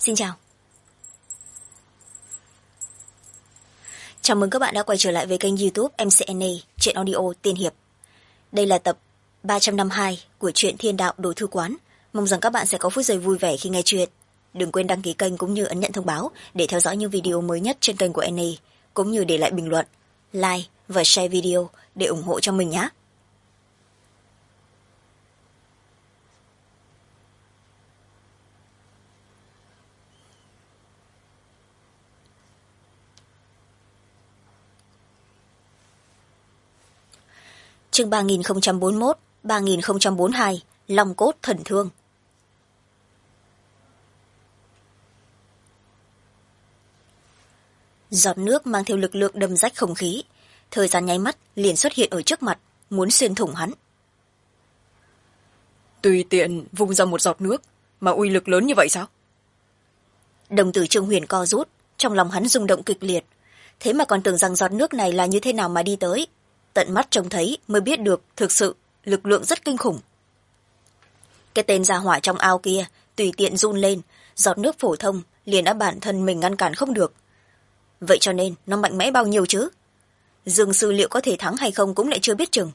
Xin chào. Chào mừng các bạn đã quay trở lại với kênh YouTube MCNA Truyện Audio Tiên Hiệp. Đây là tập 352 của truyện Thiên Đạo Đồ Thư Quán. Mong rằng các bạn sẽ có phút giây vui vẻ khi nghe chuyện. Đừng quên đăng ký kênh cũng như ấn nhận thông báo để theo dõi những video mới nhất trên kênh của NA, cũng như để lại bình luận, like và share video để ủng hộ cho mình nhé. Chương 3041, 3042, Long Cốt Thần Thương. Giọt nước mang theo lực lượng đâm rách không khí, thời gian nháy mắt liền xuất hiện ở trước mặt, muốn xuyên thủng hắn. Tùy tiện vung ra một giọt nước mà uy lực lớn như vậy sao? Đồng tử Trương Huyền co rút, trong lòng hắn rung động kịch liệt, thế mà còn tưởng rằng giọt nước này là như thế nào mà đi tới. Tận mắt trông thấy mới biết được thực sự lực lượng rất kinh khủng. Cái tên gia hỏa trong ao kia tùy tiện run lên, giọt nước phổ thông liền đã bản thân mình ngăn cản không được. Vậy cho nên nó mạnh mẽ bao nhiêu chứ? Dương sư liệu có thể thắng hay không cũng lại chưa biết chừng.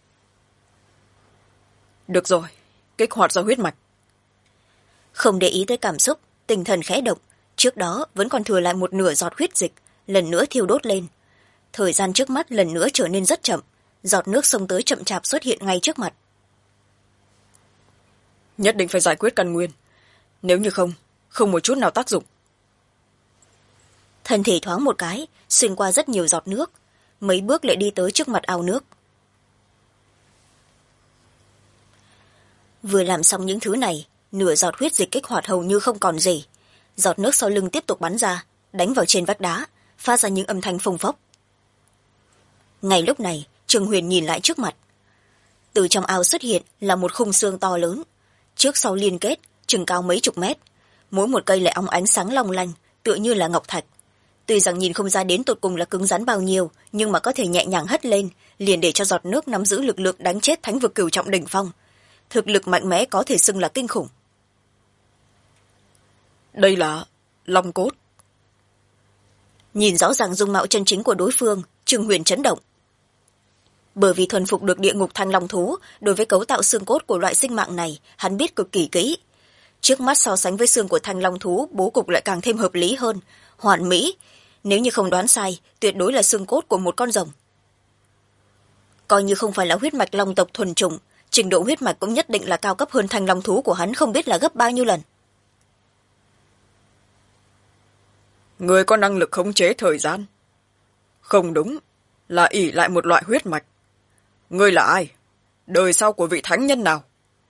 Được rồi, kích hoạt ra huyết mạch. Không để ý tới cảm xúc, tinh thần khẽ động, trước đó vẫn còn thừa lại một nửa giọt huyết dịch, lần nữa thiêu đốt lên. Thời gian trước mắt lần nữa trở nên rất chậm, giọt nước xông tới chậm chạp xuất hiện ngay trước mặt. Nhất định phải giải quyết căn nguyên, nếu như không một chút nào tác dụng. Thân thể thoáng một cái, xuyên qua rất nhiều giọt nước, mấy bước lại đi tới trước mặt ao nước. Vừa làm xong những thứ này, nửa giọt huyết dịch kích hoạt hầu như không còn gì. Giọt nước sau lưng tiếp tục bắn ra, đánh vào trên vách đá, phát ra những âm thanh phồng phốc. Ngay lúc này, Trương Huyền nhìn lại trước mặt. Từ trong ao xuất hiện là một khung xương to lớn, trước sau liên kết, chừng cao mấy chục mét. Mỗi một cây lại óng ánh sáng long lanh, tựa như là ngọc thạch. Tuy rằng nhìn không ra đến tột cùng là cứng rắn bao nhiêu, nhưng mà có thể nhẹ nhàng hất lên, liền để cho giọt nước nắm giữ lực lượng đánh chết thánh vực cửu trọng đỉnh phong. Thực lực mạnh mẽ có thể xưng là kinh khủng. Đây là Long Cốt. Nhìn rõ ràng dung mạo chân chính của đối phương, Trương Huyền chấn động. Bởi vì thuần phục được địa ngục thanh long thú, đối với cấu tạo xương cốt của loại sinh mạng này, hắn biết cực kỳ kỹ. Trước mắt so sánh với xương của thanh long thú, bố cục lại càng thêm hợp lý hơn, hoàn mỹ. Nếu như không đoán sai, tuyệt đối là xương cốt của một con rồng. Coi như không phải là huyết mạch long tộc thuần chủng, trình độ huyết mạch cũng nhất định là cao cấp hơn thanh long thú của hắn không biết là gấp bao nhiêu lần. Người có năng lực khống chế thời gian. Không đúng, là ỷ lại một loại huyết mạch. Ngươi là ai? Đời sau của vị thánh nhân nào?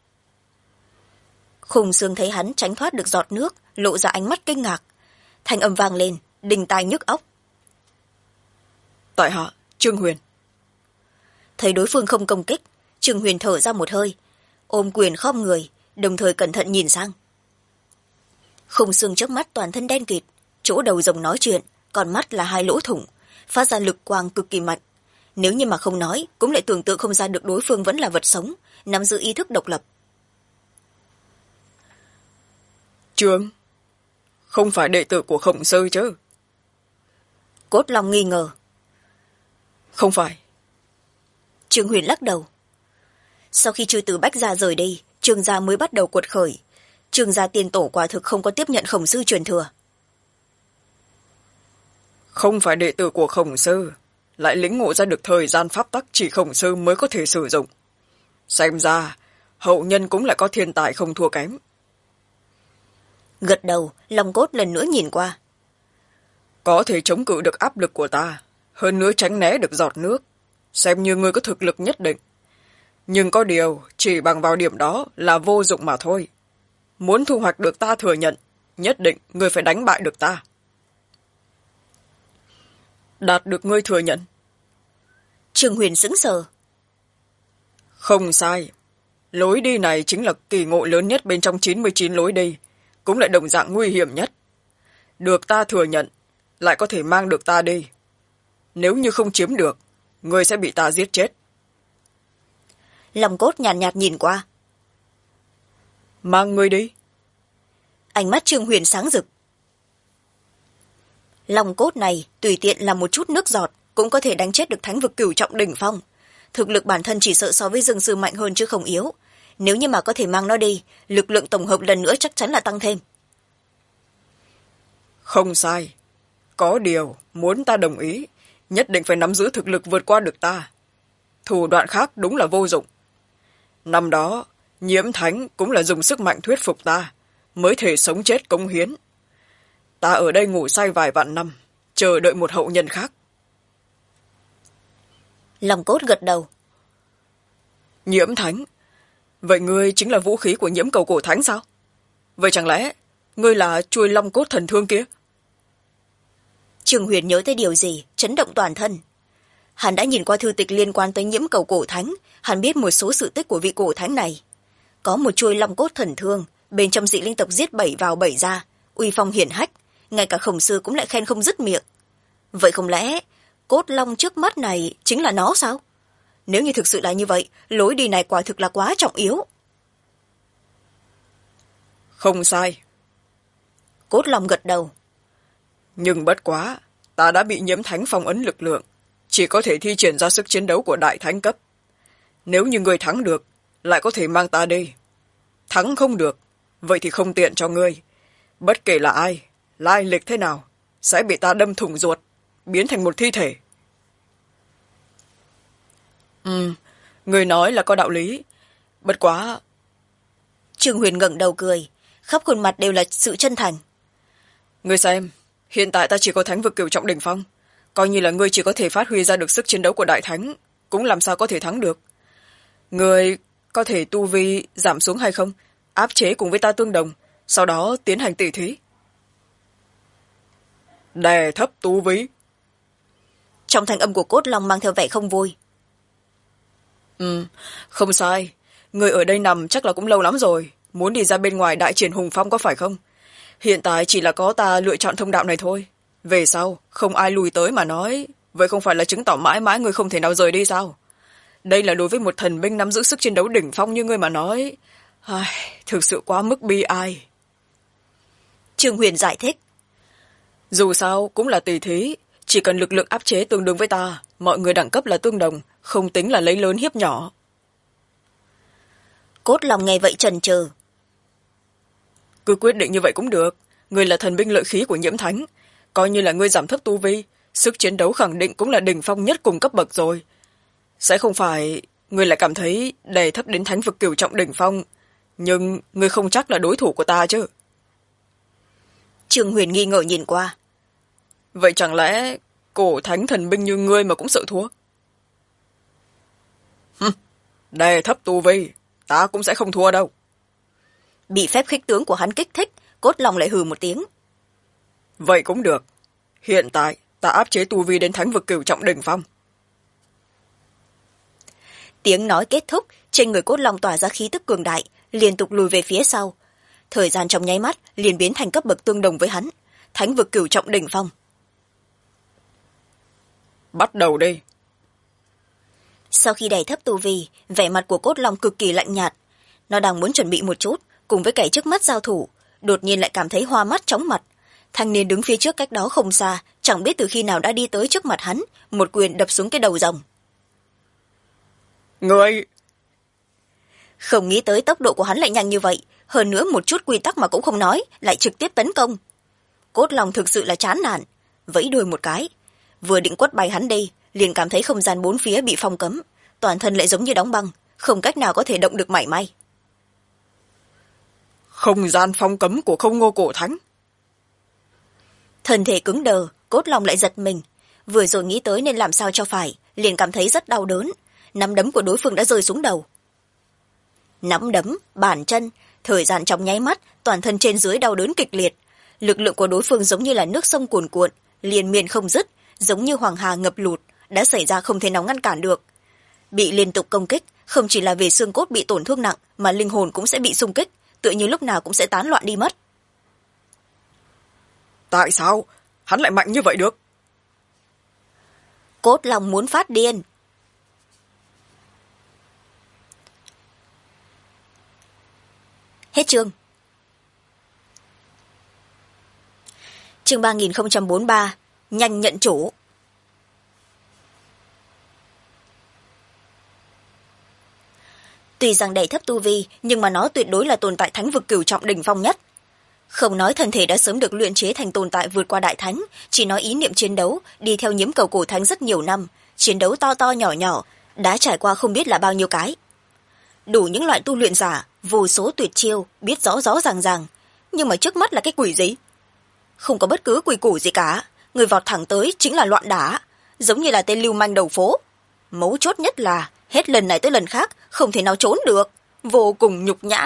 Khung xương thấy hắn tránh thoát được giọt nước, lộ ra ánh mắt kinh ngạc. Thanh âm vang lên, đình tai nhức óc. Tại hạ, Trương Huyền. Thấy đối phương không công kích, Trương Huyền thở ra một hơi, ôm quyền khom người, đồng thời cẩn thận nhìn sang. Khung xương trước mắt toàn thân đen kịt, chỗ đầu rồng nói chuyện, còn mắt là hai lỗ thủng, phát ra lực quang cực kỳ mạnh. Nếu như mà không nói, cũng lại tưởng tượng không ra được đối phương vẫn là vật sống, nắm giữ ý thức độc lập. Trương, không phải đệ tử của Khổng Sư chứ? Cốt Long nghi ngờ. Không phải. Trương Huyền lắc đầu. Sau khi chư tử Bách Gia rời đi, Trương gia mới bắt đầu cuột khởi. Trương gia tiên tổ quả thực không có tiếp nhận Khổng Sư truyền thừa. Không phải đệ tử của Khổng Sư, lại lĩnh ngộ ra được thời gian pháp tắc chỉ Khổng Sư mới có thể sử dụng. Xem ra, hậu nhân cũng lại có thiên tài không thua kém. Gật đầu, Long Cốt lần nữa nhìn qua. Có thể chống cự được áp lực của ta, hơn nữa tránh né được giọt nước, xem như ngươi có thực lực nhất định. Nhưng có điều, chỉ bằng vào điểm đó là vô dụng mà thôi. Muốn thu hoạch được ta thừa nhận, nhất định ngươi phải đánh bại được ta. Đạt được ngươi thừa nhận. Trương Huyền sững sờ. Không sai. Lối đi này chính là kỳ ngộ lớn nhất bên trong 99 lối đi, cũng lại đồng dạng nguy hiểm nhất. Được ta thừa nhận, lại có thể mang được ta đi. Nếu như không chiếm được, ngươi sẽ bị ta giết chết. Long Cốt nhàn nhạt nhìn qua. Mang ngươi đi. Ánh mắt Trương Huyền sáng rực, Long cốt này tùy tiện là một chút nước giọt cũng có thể đánh chết được thánh vực cửu trọng đỉnh phong. Thực lực bản thân chỉ sợ so với dương sư mạnh hơn chứ không yếu. Nếu như mà có thể mang nó đi, lực lượng tổng hợp lần nữa chắc chắn là tăng thêm. Không sai. Có điều, muốn ta đồng ý, nhất định phải nắm giữ thực lực vượt qua được ta. Thủ đoạn khác đúng là vô dụng. Năm đó, Nhiễm Thánh cũng là dùng sức mạnh thuyết phục ta, mới thể sống chết cống hiến. Ta ở đây ngủ say vài vạn năm, chờ đợi một hậu nhân khác. Long cốt gật đầu. Nhiễm Thánh? Vậy ngươi chính là vũ khí của Nhiễm Cầu Cổ Thánh sao? Vậy chẳng lẽ ngươi là chuôi long cốt thần thương kia? Trương Huyền nhớ tới điều gì, chấn động toàn thân. Hắn đã nhìn qua thư tịch liên quan tới Nhiễm Cầu Cổ Thánh, hắn biết một số sự tích của vị cổ thánh này. Có một chuôi long cốt thần thương, bên trong dị linh tộc giết 7 vào 7 ra, uy phong hiển hách, ngay cả Khổng Sư cũng lại khen không dứt miệng. Vậy không lẽ cốt long trước mắt này chính là nó sao? Nếu như thực sự là như vậy, lối đi này quả thực là quá trọng yếu. Không sai. Cốt long gật đầu. Nhưng bất quá, ta đã bị Nhiễm Thánh phong ấn lực lượng, chỉ có thể thi triển ra sức chiến đấu của đại thánh cấp. Nếu như ngươi thắng được, lại có thể mang ta đi. Thắng không được, vậy thì không tiện cho ngươi. Bất kể là ai, lai lịch thế nào, sẽ bị ta đâm thủng ruột, biến thành một thi thể. Ngươi nói là có đạo lý. Bất quá... Trương Huyền ngẩng đầu cười, khắp khuôn mặt đều là sự chân thành. Ngươi xem, hiện tại ta chỉ có thánh vực cửu trọng đỉnh phong. Coi như là ngươi chỉ có thể phát huy ra được sức chiến đấu của đại thánh, cũng làm sao có thể thắng được. Ngươi có thể tu vi giảm xuống hay không? Áp chế cùng với ta tương đồng, sau đó tiến hành tỉ thí. Đè thấp tu vi. Trong thanh âm của cốt long mang theo vẻ không vui. Không sai. Ngươi ở đây nằm chắc là cũng lâu lắm rồi. Muốn đi ra bên ngoài đại triển hùng phong có phải không? Hiện tại chỉ là có ta lựa chọn thông đạo này thôi. Về sau, không ai lùi tới mà nói. Vậy không phải là chứng tỏ mãi mãi ngươi không thể nào rời đi sao? Đây là đối với một thần binh nắm giữ sức chiến đấu đỉnh phong như ngươi mà nói. Thực sự quá mức bi ai. Trương Huyền giải thích. Dù sao, cũng là tỉ thí. Chỉ cần lực lượng áp chế tương đương với ta, mọi người đẳng cấp là tương đồng, không tính là lấy lớn hiếp nhỏ. Cốt long nghe vậy chần chừ. Cứ quyết định như vậy cũng được. Ngươi là thần binh lợi khí của Nhiễm Thánh. Coi như là ngươi giảm thấp tu vi, sức chiến đấu khẳng định cũng là đỉnh phong nhất cùng cấp bậc rồi. Sẽ không phải ngươi lại cảm thấy đè thấp đến thánh vực cửu trọng đỉnh phong, nhưng ngươi không chắc là đối thủ của ta chứ. Trương Huyền nghi ngờ nhìn qua. Vậy chẳng lẽ cổ thánh thần binh như ngươi mà cũng sợ thua? Đè thấp tu vi, ta cũng sẽ không thua đâu. Bị phép khích tướng của hắn kích thích, cốt long lại hừ một tiếng. Vậy cũng được. Hiện tại ta áp chế tu vi đến thánh vực cửu trọng đỉnh phong. Tiếng nói kết thúc, trên người cốt long tỏa ra khí tức cường đại, liên tục lùi về phía sau. Thời gian trong nháy mắt liền biến thành cấp bậc tương đồng với hắn, thánh vực cửu trọng đỉnh phong. Bắt đầu đi. Sau khi đè thấp tu vi, vẻ mặt của cốt long cực kỳ lạnh nhạt. Nó đang muốn chuẩn bị một chút, cùng với kẻ trước mắt giao thủ, đột nhiên lại cảm thấy hoa mắt chóng mặt. Thanh niên đứng phía trước cách đó không xa, chẳng biết từ khi nào đã đi tới trước mặt hắn, một quyền đập xuống cái đầu rồng. Ngươi... Không nghĩ tới tốc độ của hắn lại nhanh như vậy, hơn nữa một chút quy tắc mà cũng không nói, lại trực tiếp tấn công. Cốt long thực sự là chán nản, vẫy đuôi một cái, vừa định quất bay hắn đi, liền cảm thấy không gian bốn phía bị phong cấm, toàn thân lại giống như đóng băng, không cách nào có thể động được mảy may. Không gian phong cấm của Không Ngô Cổ Thánh. Thân thể cứng đờ, cốt long lại giật mình, vừa rồi nghĩ tới nên làm sao cho phải, liền cảm thấy rất đau đớn, nắm đấm của đối phương đã rơi xuống đầu. Nắm đấm, bàn chân, thời gian trong nháy mắt, toàn thân trên dưới đau đớn kịch liệt. Lực lượng của đối phương giống như là nước sông cuồn cuộn, liên miên không dứt, giống như hoàng hà ngập lụt, đã xảy ra không thể nào ngăn cản được. Bị liên tục công kích, không chỉ là về xương cốt bị tổn thương nặng, mà linh hồn cũng sẽ bị xung kích, tựa như lúc nào cũng sẽ tán loạn đi mất. Tại sao? Hắn lại mạnh như vậy được? Cốt long muốn phát điên. Hết chương. chương 3043, nhanh nhận chủ. Tuy rằng đầy thấp tu vi, nhưng mà nó tuyệt đối là tồn tại thánh vực cửu trọng đỉnh phong nhất. Không nói thân thể đã sớm được luyện chế thành tồn tại vượt qua đại thánh, chỉ nói ý niệm chiến đấu, đi theo nhiễm cầu cổ thánh rất nhiều năm, chiến đấu to to nhỏ nhỏ, đã trải qua không biết là bao nhiêu cái. Đủ những loại tu luyện giả, vô số tuyệt chiêu, biết rõ rõ ràng ràng, nhưng mà trước mắt là cái quỷ gì? Không có bất cứ quỷ củ gì cả, người vọt thẳng tới chính là loạn đả, giống như là tên lưu manh đầu phố. Mấu chốt nhất là, hết lần này tới lần khác, không thể nào trốn được, vô cùng nhục nhã.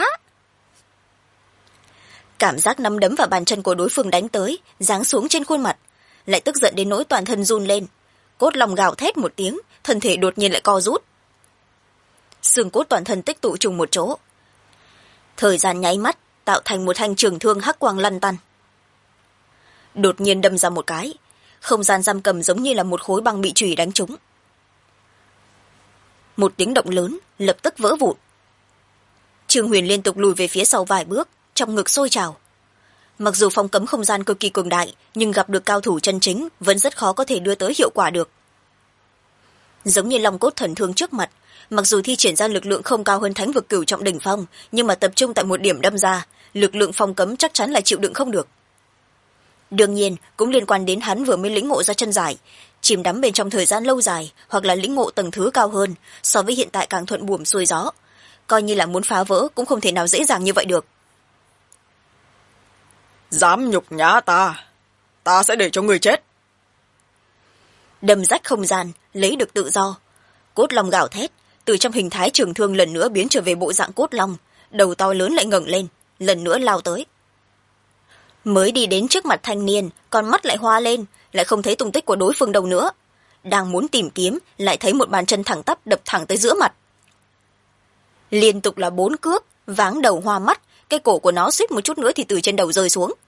Cảm giác nắm đấm và bàn chân của đối phương đánh tới, giáng xuống trên khuôn mặt, lại tức giận đến nỗi toàn thân run lên. Cốt lòng gào thét một tiếng, thân thể đột nhiên lại co rút. Xương cốt toàn thân tích tụ trùng một chỗ. Thời gian nháy mắt, tạo thành một thanh trường thương hắc quang lăn tăn. Đột nhiên đâm ra một cái, không gian giam cầm giống như là một khối băng bị chùy đánh trúng. Một tiếng động lớn, lập tức vỡ vụn. Trương Huyền liên tục lùi về phía sau vài bước, trong ngực sôi trào. Mặc dù phong cấm không gian cực kỳ cường đại, nhưng gặp được cao thủ chân chính vẫn rất khó có thể đưa tới hiệu quả được. Giống như long cốt thần thương trước mặt, mặc dù thi triển ra lực lượng không cao hơn thánh vực cửu trọng đỉnh phong, nhưng mà tập trung tại một điểm đâm ra, lực lượng phong cấm chắc chắn là chịu đựng không được. Đương nhiên, cũng liên quan đến hắn vừa mới lĩnh ngộ ra chân giải, chìm đắm bên trong thời gian lâu dài, hoặc là lĩnh ngộ tầng thứ cao hơn, so với hiện tại càng thuận buồm xuôi gió. Coi như là muốn phá vỡ cũng không thể nào dễ dàng như vậy được. Dám nhục nhã ta sẽ để cho người chết. Đâm rách không gian, lấy được tự do. Cốt long gào thét, từ trong hình thái trường thương lần nữa biến trở về bộ dạng cốt long, đầu to lớn lại ngẩng lên, lần nữa lao tới. Mới đi đến trước mặt thanh niên, con mắt lại hoa lên, lại không thấy tung tích của đối phương đâu nữa. Đang muốn tìm kiếm, lại thấy một bàn chân thẳng tắp đập thẳng tới giữa mặt. Liên tục là 4 cước, váng đầu hoa mắt, cái cổ của nó suýt một chút nữa thì từ trên đầu rơi xuống.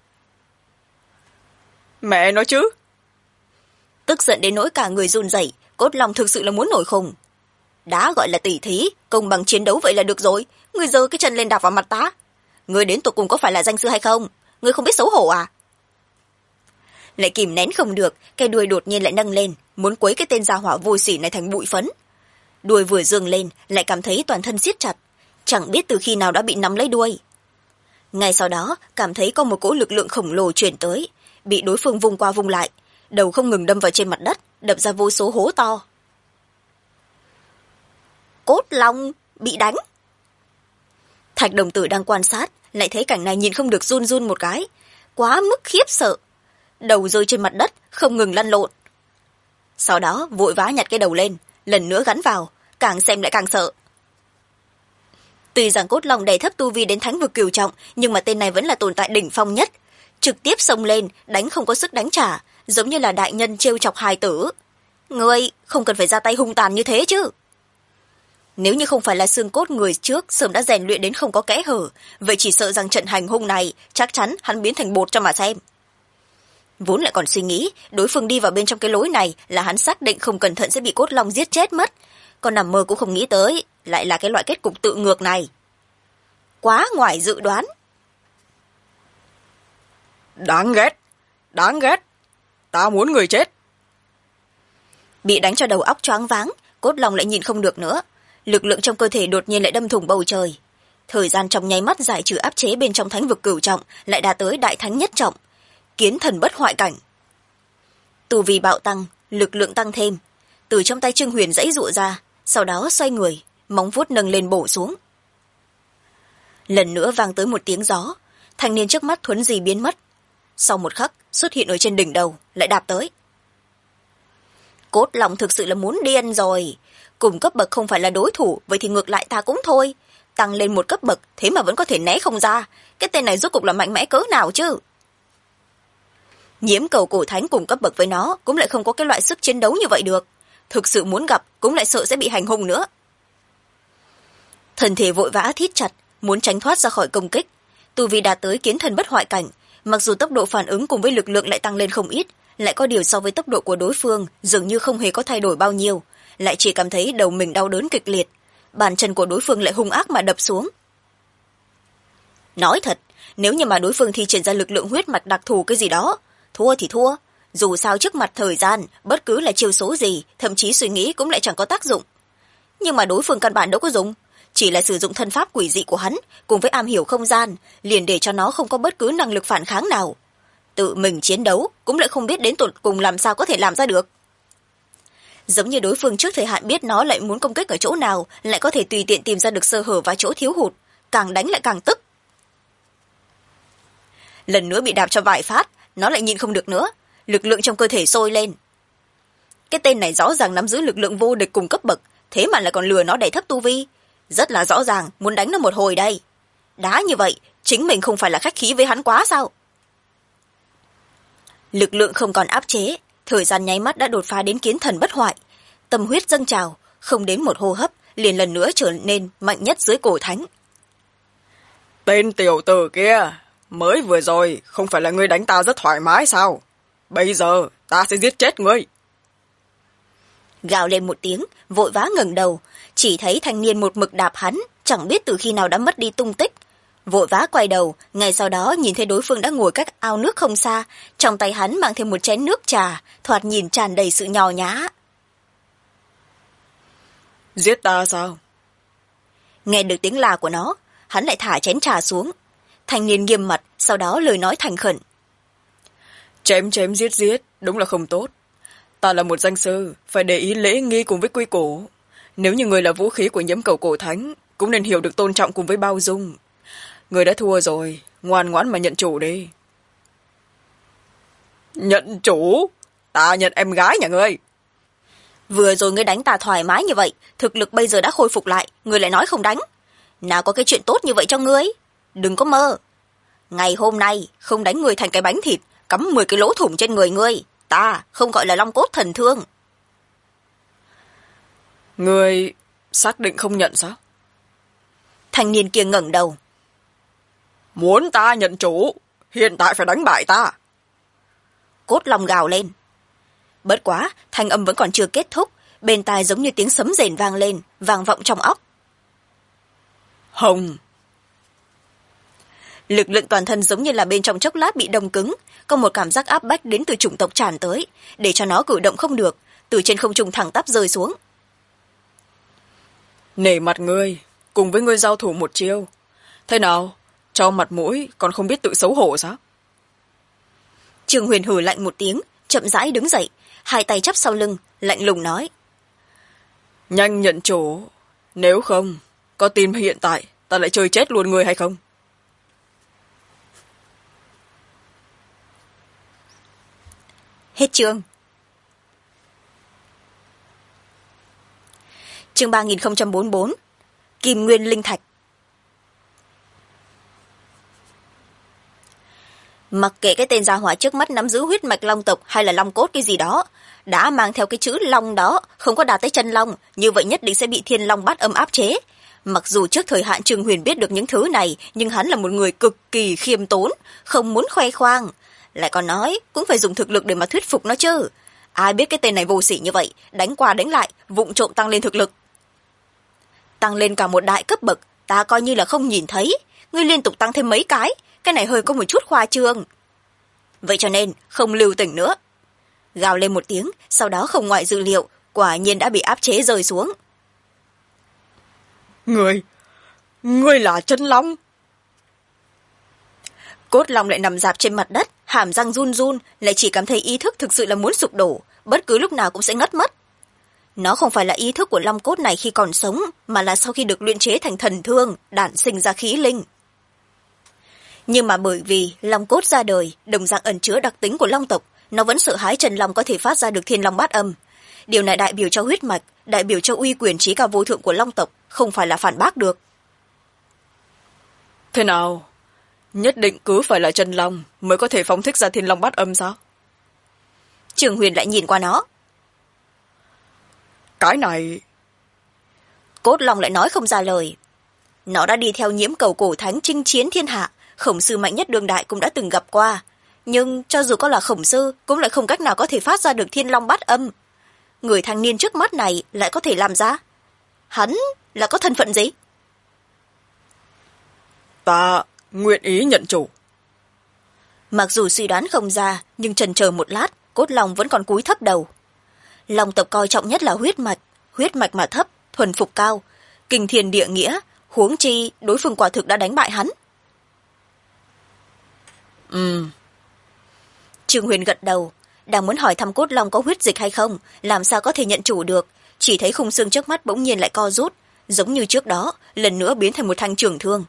Mẹ nói chứ. Tức giận đến nỗi cả người run rẩy, cốt long thực sự là muốn nổi khùng. Đã gọi là tỉ thí, công bằng chiến đấu vậy là được rồi, ngươi giơ cái chân lên đạp vào mặt ta. Ngươi đến tụt cùng có phải là danh sư hay không? Ngươi không biết xấu hổ à? Lại kìm nén không được, cái đuôi đột nhiên lại nâng lên, muốn quấy cái tên gia hỏa vô sỉ này thành bụi phấn. Đuôi vừa dương lên, lại cảm thấy toàn thân siết chặt, chẳng biết từ khi nào đã bị nắm lấy đuôi. Ngay sau đó, cảm thấy có một cỗ lực lượng khổng lồ chuyển tới, bị đối phương vung qua vung lại, đầu không ngừng đâm vào trên mặt đất, đập ra vô số hố to. Cốt long bị đánh. Thạch đồng tử đang quan sát, lại thấy cảnh này nhìn không được run run một cái, quá mức khiếp sợ. Đầu rơi trên mặt đất, không ngừng lăn lộn. Sau đó vội vã nhặt cái đầu lên, lần nữa gắn vào, càng xem lại càng sợ. Tuy rằng cốt long đầy thấp tu vi đến thánh vực cửu trọng, nhưng mà tên này vẫn là tồn tại đỉnh phong nhất. Trực tiếp xông lên, đánh không có sức đánh trả, giống như là đại nhân trêu chọc hài tử. Ngươi không cần phải ra tay hung tàn như thế chứ. Nếu như không phải là xương cốt người trước sớm đã rèn luyện đến không có kẽ hở, vậy chỉ sợ rằng trận hành hung này chắc chắn hắn biến thành bột cho mà xem. Vốn lại còn suy nghĩ đối phương đi vào bên trong cái lối này là hắn xác định không cẩn thận sẽ bị cốt long giết chết mất, còn nằm mơ cũng không nghĩ tới lại là cái loại kết cục tự ngược này. Quá ngoài dự đoán. Đáng ghét, ta muốn người chết. Bị đánh cho đầu óc choáng váng, cốt long lại nhìn không được nữa, lực lượng trong cơ thể đột nhiên lại đâm thủng bầu trời. Thời gian trong nháy mắt giải trừ áp chế bên trong thánh vực cửu trọng, lại đạt tới đại thánh nhất trọng, kiến thần bất hoại cảnh. Tu vi bạo tăng, lực lượng tăng thêm, từ trong tay Trương Huyền giãy giụa ra, sau đó xoay người, móng vuốt nâng lên bổ xuống. Lần nữa vang tới một tiếng gió, thanh niên trước mắt thuấn di biến mất, sau một khắc xuất hiện ở trên đỉnh đầu, lại đạp tới. Cốt long thực sự là muốn điên rồi, cùng cấp bậc không phải là đối thủ, vậy thì ngược lại ta cũng thôi, tăng lên một cấp bậc thế mà vẫn có thể né không ra, cái tên này rốt cục là mạnh mẽ cỡ nào chứ. Nhiễm cầu cổ thánh cùng cấp bậc với nó cũng lại không có cái loại sức chiến đấu như vậy được, thực sự muốn gặp cũng lại sợ sẽ bị hành hung nữa. Thân thể vội vã thít chặt, muốn tránh thoát ra khỏi công kích. Tu vi đạt tới kiến thần bất hoại cảnh, mặc dù tốc độ phản ứng cùng với lực lượng lại tăng lên không ít, lại có điều so với tốc độ của đối phương dường như không hề có thay đổi bao nhiêu, lại chỉ cảm thấy đầu mình đau đớn kịch liệt, bàn chân của đối phương lại hung ác mà đập xuống. Nói thật, nếu như mà đối phương thi triển ra lực lượng huyết mạch đặc thù cái gì đó, thua thì thua. Dù sao trước mặt thời gian, bất cứ là chiêu số gì, thậm chí suy nghĩ cũng lại chẳng có tác dụng. Nhưng mà đối phương căn bản đâu có dùng, chỉ là sử dụng thân pháp quỷ dị của hắn cùng với am hiểu không gian, liền để cho nó không có bất cứ năng lực phản kháng nào. Tự mình chiến đấu cũng lại không biết đến tột cùng làm sao có thể làm ra được. Giống như đối phương trước thời hạn biết nó lại muốn công kích ở chỗ nào, lại có thể tùy tiện tìm ra được sơ hở và chỗ thiếu hụt, càng đánh lại càng tức. Lần nữa bị đạp cho vài phát, nó lại nhịn không được nữa, lực lượng trong cơ thể sôi lên. Cái tên này rõ ràng nắm giữ lực lượng vô địch cùng cấp bậc, thế mà lại còn lừa nó đẩy thấp tu vi, rất là rõ ràng muốn đánh nó một hồi đây. Đá như vậy, chính mình không phải là khách khí với hắn quá sao? Lực lượng không còn áp chế, thời gian nháy mắt đã đột phá đến kiến thần bất hoại. Tâm huyết dâng trào, không đến một hô hấp, liền lần nữa trở nên mạnh nhất dưới cổ thánh. Tên tiểu tử kia, mới vừa rồi không phải là ngươi đánh ta rất thoải mái sao? Bây giờ ta sẽ giết chết ngươi. Gào lên một tiếng, vội vã ngẩng đầu, chỉ thấy thanh niên một mực đạp hắn, chẳng biết từ khi nào đã mất đi tung tích. Vội vã quay đầu, ngay sau đó nhìn thấy đối phương đã ngồi cách ao nước không xa, trong tay hắn mang thêm một chén nước trà, thoạt nhìn tràn đầy sự nhò nhã. Giết ta sao? Nghe được tiếng la của nó, hắn lại thả chén trà xuống. Thanh niên nghiêm mặt, sau đó lời nói thành khẩn. Chém chém giết giết, đúng là không tốt. Ta là một danh sư, phải để ý lễ nghi cùng với quy củ. Nếu như người là vũ khí của nhiễm cầu cổ thánh, cũng nên hiểu được tôn trọng cùng với bao dung. Người đã thua rồi, ngoan ngoãn mà nhận chủ đi. Nhận chủ? Ta nhận em gái nhà ngươi. Vừa rồi ngươi đánh ta thoải mái như vậy, thực lực bây giờ đã khôi phục lại, ngươi lại nói không đánh. Nào có cái chuyện tốt như vậy cho ngươi? Đừng có mơ. Ngày hôm nay, không đánh ngươi thành cái bánh thịt, cắm 10 cái lỗ thủng trên người ngươi. Ta không gọi là long cốt thần thương. Ngươi xác định không nhận sao? Thanh niên kia ngẩng đầu. Muốn ta nhận chủ, hiện tại phải đánh bại ta. Cốt long gào lên. Bất quá, thanh âm vẫn còn chưa kết thúc, bên tai giống như tiếng sấm rền vang lên, vang vọng trong óc. Hồng. Lực lượng toàn thân giống như là bên trong chốc lát bị đông cứng, có một cảm giác áp bách đến từ chủng tộc tràn tới, để cho nó cử động không được, từ trên không trung thẳng tắp rơi xuống. Nể mặt ngươi, cùng với ngươi giao thủ một chiêu. Thế nào, cho mặt mũi còn không biết tự xấu hổ sao? Trương Huyền hừ lạnh một tiếng, chậm rãi đứng dậy, hai tay chắp sau lưng, lạnh lùng nói. Nhanh nhận chủ, nếu không, có tin hiện tại ta lại chơi chết luôn ngươi hay không? Hết chương. Chương 3044, Kim Nguyên Linh Thạch. Mặc kệ cái tên gia hỏa trước mắt nắm giữ huyết mạch long tộc hay là long cốt cái gì đó, đã mang theo cái chữ long đó, không có đạt tới chân long, như vậy nhất định sẽ bị thiên long bát âm áp chế. Mặc dù trước thời hạn Trương Huyền biết được những thứ này, nhưng hắn là một người cực kỳ khiêm tốn, không muốn khoe khoang. Lại còn nói, cũng phải dùng thực lực để mà thuyết phục nó chứ. Ai biết cái tên này vô sỉ như vậy, đánh qua đánh lại, vụng trộm tăng lên thực lực. Tăng lên cả một đại cấp bậc, ta coi như là không nhìn thấy. Ngươi liên tục tăng thêm mấy cái này hơi có một chút khoa trương. Vậy cho nên, không lưu tình nữa. Gào lên một tiếng, sau đó không ngoại dự liệu, quả nhiên đã bị áp chế rơi xuống. Ngươi là chân long. Cốt long lại nằm rạp trên mặt đất, hàm răng run run, lại chỉ cảm thấy ý thức thực sự là muốn sụp đổ, bất cứ lúc nào cũng sẽ ngất mất. Nó không phải là ý thức của long cốt này khi còn sống, mà là sau khi được luyện chế thành thần thương, đản sinh ra khí linh. Nhưng mà bởi vì long cốt ra đời, đồng dạng ẩn chứa đặc tính của long tộc, nó vẫn sợ hãi Trần Long có thể phát ra được thiên long bát âm. Điều này đại biểu cho huyết mạch, đại biểu cho uy quyền trí cao vô thượng của long tộc, không phải là phản bác được. Thế nào? Nhất định cứ phải là chân long mới có thể phóng thích ra thiên long bát âm sao? Trường Huyền lại nhìn qua nó. Cái này... Cốt long lại nói không ra lời. Nó đã đi theo nhiễm cầu cổ thánh chinh chiến thiên hạ, khổng sư mạnh nhất đương đại cũng đã từng gặp qua. Nhưng cho dù có là khổng sư, cũng lại không cách nào có thể phát ra được thiên long bát âm. Người thanh niên trước mắt này lại có thể làm ra. Hắn là có thân phận gì? Ta nguyện ý nhận chủ. Mặc dù suy đoán không ra, nhưng chần chờ một lát, Cốt Long vẫn còn cúi thấp đầu. Long tộc coi trọng nhất là huyết mạch mà thấp, thuần phục cao, kinh thiên địa nghĩa, huống chi đối phương quả thực đã đánh bại hắn. Trương Huyền gật đầu, đang muốn hỏi thăm Cốt Long có huyết dịch hay không, làm sao có thể nhận chủ được, chỉ thấy khung xương trước mắt bỗng nhiên lại co rút, giống như trước đó, lần nữa biến thành một thanh trường thương.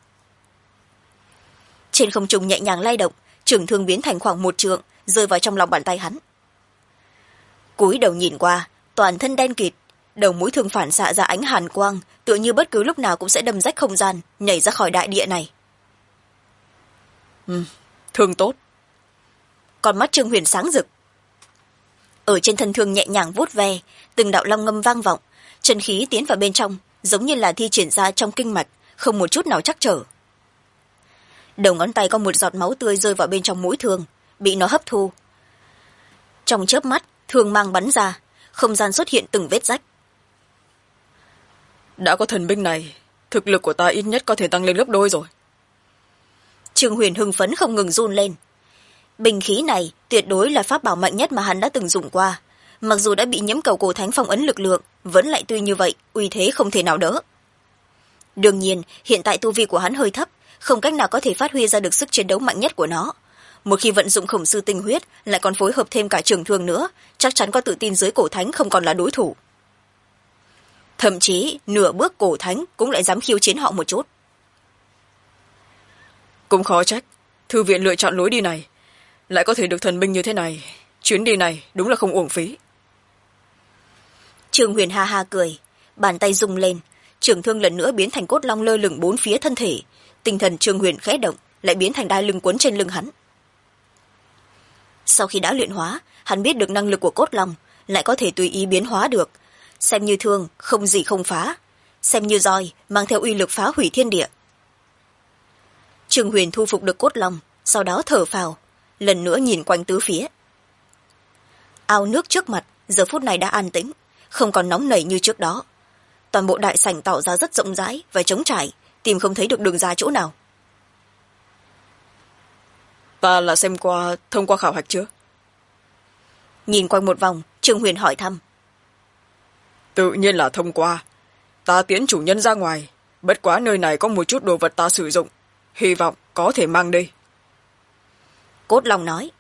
Trên không trung nhẹ nhàng lay động, trường thương biến thành khoảng 1 trượng, rơi vào trong lòng bàn tay hắn. Cúi đầu nhìn qua, toàn thân đen kịt, đầu mũi thương phản xạ ra ánh hàn quang, tựa như bất cứ lúc nào cũng sẽ đâm rách không gian, nhảy ra khỏi đại địa này. Thương tốt. Con mắt Trương Huyền sáng rực. Ở trên thân thương nhẹ nhàng vuốt ve, từng đạo long ngâm vang vọng, chân khí tiến vào bên trong, giống như là thi triển ra trong kinh mạch, không một chút nào trắc trở. Đầu ngón tay có một giọt máu tươi rơi vào bên trong mũi thương, bị nó hấp thu. Trong chớp mắt, thương mang bắn ra, không gian xuất hiện từng vết rách. Đã có thần binh này, thực lực của ta ít nhất có thể tăng lên gấp đôi rồi. Trương Huyền hưng phấn không ngừng run lên. Binh khí này tuyệt đối là pháp bảo mạnh nhất mà hắn đã từng dùng qua. Mặc dù đã bị nhiễm cầu cổ thánh phong ấn lực lượng, vẫn lại tuy như vậy, uy thế không thể nào đỡ. Đương nhiên, hiện tại tu vi của hắn hơi thấp, không cách nào có thể phát huy ra được sức chiến đấu mạnh nhất của nó. Một khi vận dụng khổng sư tinh huyết, lại còn phối hợp thêm cả trường thương nữa, chắc chắn có tự tin dưới cổ thánh không còn là đối thủ. Thậm chí, nửa bước cổ thánh cũng lại dám khiêu chiến họ một chút. Cũng khó trách, thư viện lựa chọn lối đi này, lại có thể được thần binh như thế này. Chuyến đi này đúng là không uổng phí. Trương Huyền ha ha cười, bàn tay rung lên, trường thương lần nữa biến thành cốt long lơ lửng 4 phía thân thể. Tinh thần Trương Huyền khẽ động, lại biến thành đai lưng quấn trên lưng hắn. Sau khi đã luyện hóa, hắn biết được năng lực của cốt long, lại có thể tùy ý biến hóa được. Xem như thương, không gì không phá. Xem như roi, mang theo uy lực phá hủy thiên địa. Trương Huyền thu phục được cốt long, sau đó thở phào, lần nữa nhìn quanh tứ phía. Ao nước trước mặt, giờ phút này đã an tĩnh, không còn nóng nảy như trước đó. Toàn bộ đại sảnh tạo ra rất rộng rãi và trống trải, tìm không thấy được đường ra chỗ nào. Ta là thông qua khảo hạch chưa? Nhìn quanh một vòng, Trương Huyền hỏi thăm. Tự nhiên là thông qua. Ta tiến chủ nhân ra ngoài, bất quá nơi này có một chút đồ vật ta sử dụng, hy vọng có thể mang đi. Cốt long nói.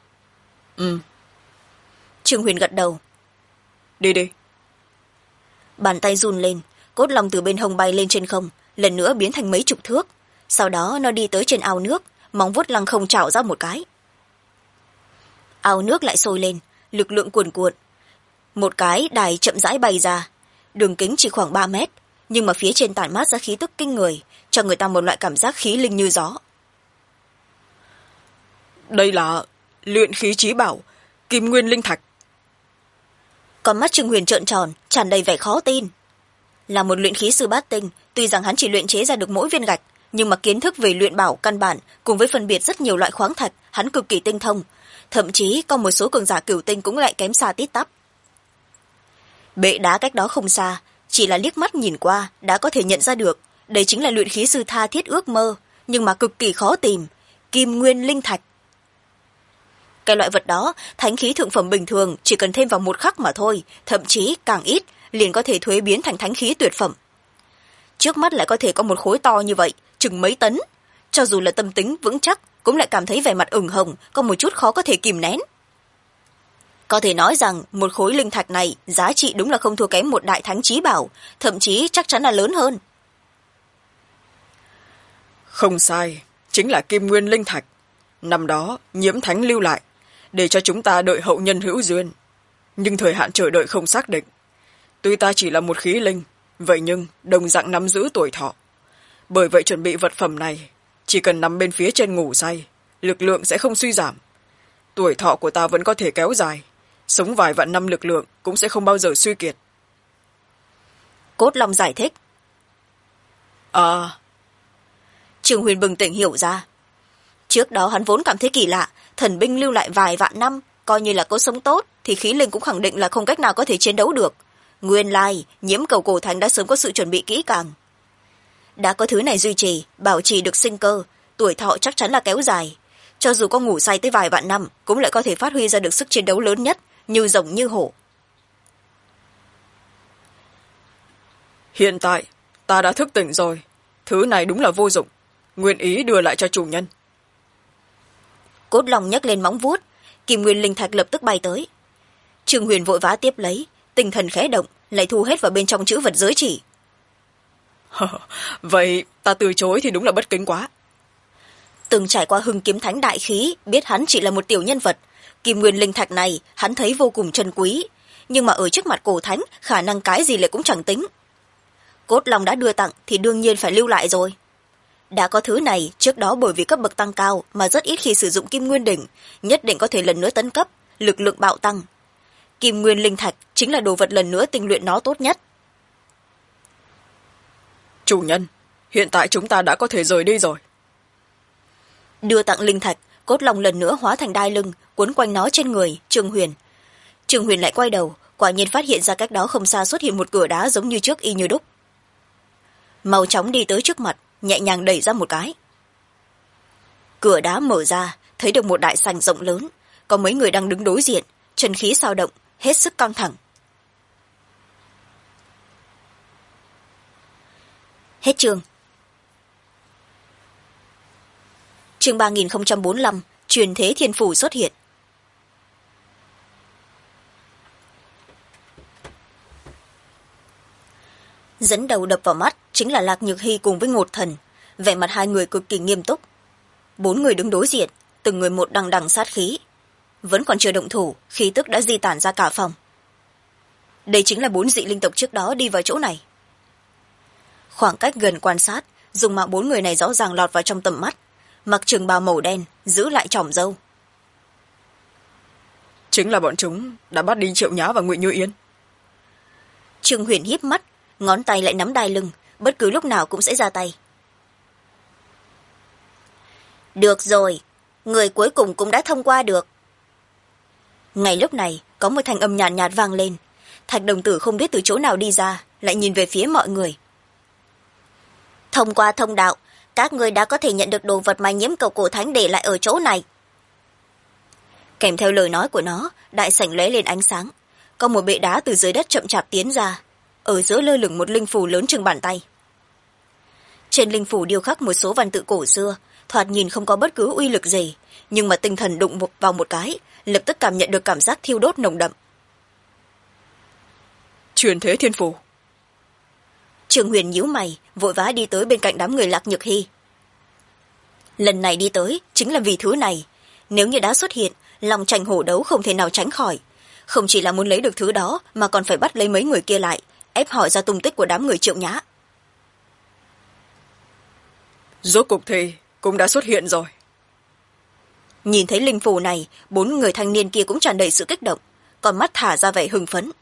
Trương Huyền gật đầu. Đi đi. Bàn tay run lên, cốt long từ bên hông bay lên trên không, lần nữa biến thành mấy chục thước. Sau đó nó đi tới trên ao nước, móng vuốt lăng không chảo ra một cái. Ao nước lại sôi lên, lực lượng cuồn cuộn. Một cái đài chậm rãi bay ra, đường kính chỉ khoảng 3 mét, nhưng mà phía trên tản mát ra khí tức kinh người, cho người ta một loại cảm giác khí linh như gió. Đây là luyện khí chí bảo, Kim Nguyên Linh Thạch. Con mắt Trương Huyền trợn tròn, tràn đầy vẻ khó tin. Là một luyện khí sư bát tinh, tuy rằng hắn chỉ luyện chế ra được mỗi viên gạch, nhưng mà kiến thức về luyện bảo căn bản cùng với phân biệt rất nhiều loại khoáng thạch, hắn cực kỳ tinh thông. Thậm chí có một số cường giả cửu tinh cũng lại kém xa tít tắp. Bệ đá cách đó không xa, chỉ là liếc mắt nhìn qua đã có thể nhận ra được, đây chính là luyện khí sư tha thiết ước mơ, nhưng mà cực kỳ khó tìm, Kim Nguyên Linh Thạch. Cái loại vật đó, thánh khí thượng phẩm bình thường chỉ cần thêm vào một khắc mà thôi, thậm chí càng ít, liền có thể thuế biến thành thánh khí tuyệt phẩm. Trước mắt lại có thể có một khối to như vậy, chừng mấy tấn. Cho dù là tâm tính vững chắc, cũng lại cảm thấy vẻ mặt ửng hồng, có một chút khó có thể kìm nén. Có thể nói rằng một khối linh thạch này giá trị đúng là không thua kém một đại thánh chí bảo, thậm chí chắc chắn là lớn hơn. Không sai, chính là Kim Nguyên Linh Thạch. Năm đó, Nhiễm Thánh lưu lại, để cho chúng ta đợi hậu nhân hữu duyên. Nhưng thời hạn chờ đợi không xác định. Tuy ta chỉ là một khí linh, vậy nhưng đồng dạng nắm giữ tuổi thọ. Bởi vậy chuẩn bị vật phẩm này, chỉ cần nằm bên phía trên ngủ say, lực lượng sẽ không suy giảm. Tuổi thọ của ta vẫn có thể kéo dài, sống vài vạn năm lực lượng cũng sẽ không bao giờ suy kiệt. Cốt Long giải thích. Trương Huyền bừng tỉnh hiểu ra. Trước đó hắn vốn cảm thấy kỳ lạ, thần binh lưu lại vài vạn năm, coi như là có sống tốt, thì khí linh cũng khẳng định là không cách nào có thể chiến đấu được. Nguyên lai, Nhiễm Cầu Cổ Thánh đã sớm có sự chuẩn bị kỹ càng. Đã có thứ này duy trì, bảo trì được sinh cơ, tuổi thọ chắc chắn là kéo dài. cho dù có ngủ say tới vài vạn năm cũng lại có thể phát huy ra được sức chiến đấu lớn nhất, như rồng như hổ. Hiện tại ta đã thức tỉnh rồi, thứ này đúng là vô dụng, nguyện ý đưa lại cho chủ nhân. Cốt long nhấc lên móng vuốt, kim nguyên linh thạch lập tức bay tới. Trương Huyền vội vã tiếp lấy, tinh thần khẽ động, lại thu hết vào bên trong chữ vật giới chỉ. Vậy ta từ chối thì đúng là bất kính quá. Từng trải qua hưng kiếm thánh đại khí, biết hắn chỉ là một tiểu nhân vật, kim nguyên linh thạch này hắn thấy vô cùng trân quý, nhưng mà ở trước mặt cổ thánh khả năng cái gì lại cũng chẳng tính. Cốt long đã đưa tặng thì đương nhiên phải lưu lại rồi. Đã có thứ này, trước đó bởi vì cấp bậc tăng cao mà rất ít khi sử dụng kim nguyên đỉnh, nhất định có thể lần nữa tấn cấp, lực lượng bạo tăng. Kim nguyên linh thạch chính là đồ vật lần nữa tinh luyện nó tốt nhất. Chủ nhân, hiện tại chúng ta đã có thể rời đi rồi. Đưa tặng linh thạch, cốt long lần nữa hóa thành đai lưng, quấn quanh nó trên người Trương Huyền. Trương Huyền lại quay đầu, quả nhiên phát hiện ra cách đó không xa xuất hiện một cửa đá giống như trước y như đúc. Mau chóng đi tới trước mặt, nhẹ nhàng đẩy ra một cái. Cửa đá mở ra, thấy được một đại sảnh rộng lớn, có mấy người đang đứng đối diện, chân khí sao động, hết sức căng thẳng. Hết chương. Chương 3045, truyền thế thiên phủ xuất hiện. Dẫn đầu đập vào mắt chính là Lạc Nhược Hy cùng với Ngột Thần, vẻ mặt hai người cực kỳ nghiêm túc. 4 người đứng đối diện, từng người một đằng đằng sát khí. Vẫn còn chưa động thủ, khí tức đã di tản ra cả phòng. Đây chính là 4 dị linh tộc trước đó đi vào chỗ này. Khoảng cách gần quan sát, dùng mạo 4 người này rõ ràng lọt vào trong tầm mắt, mặc trường bào màu đen, giữ lại chỏm râu. Chính là bọn chúng đã bắt đi Triệu Nhã và Ngụy Như Yên. Trương Huyền híp mắt, ngón tay lại nắm đai lưng, bất cứ lúc nào cũng sẽ ra tay. Được rồi, người cuối cùng cũng đã thông qua được. Ngay lúc này, có một thanh âm nhàn nhạt vang lên. Thạch đồng tử không biết từ chỗ nào đi ra, lại nhìn về phía mọi người. Thông qua thông đạo, các người đã có thể nhận được đồ vật mà nhiễm cầu cổ thánh để lại ở chỗ này. Kèm theo lời nói của nó, đại sảnh lóe lên ánh sáng. Có một bệ đá từ dưới đất chậm chạp tiến ra. Ở giữa lơ lửng một linh phù lớn chừng bàn tay. Trên linh phù điêu khắc một số văn tự cổ xưa, thoạt nhìn không có bất cứ uy lực gì, nhưng mà tinh thần đụng vào một cái, lập tức cảm nhận được cảm giác thiêu đốt nồng đậm. Truyền thế thiên phù. Trương Huyền nhíu mày, vội vã đi tới bên cạnh đám người Lạc Nhược Hy. Lần này đi tới chính là vì thứ này, nếu như đã xuất hiện, lòng tranh hổ đấu không thể nào tránh khỏi. Không chỉ là muốn lấy được thứ đó mà còn phải bắt lấy mấy người kia lại, ép hỏi ra tung tích của đám người Triệu Nhã. Rốt cục thì cũng đã xuất hiện rồi. Nhìn thấy linh phù này, 4 người thanh niên kia cũng tràn đầy sự kích động, còn mắt thả ra vẻ hưng phấn.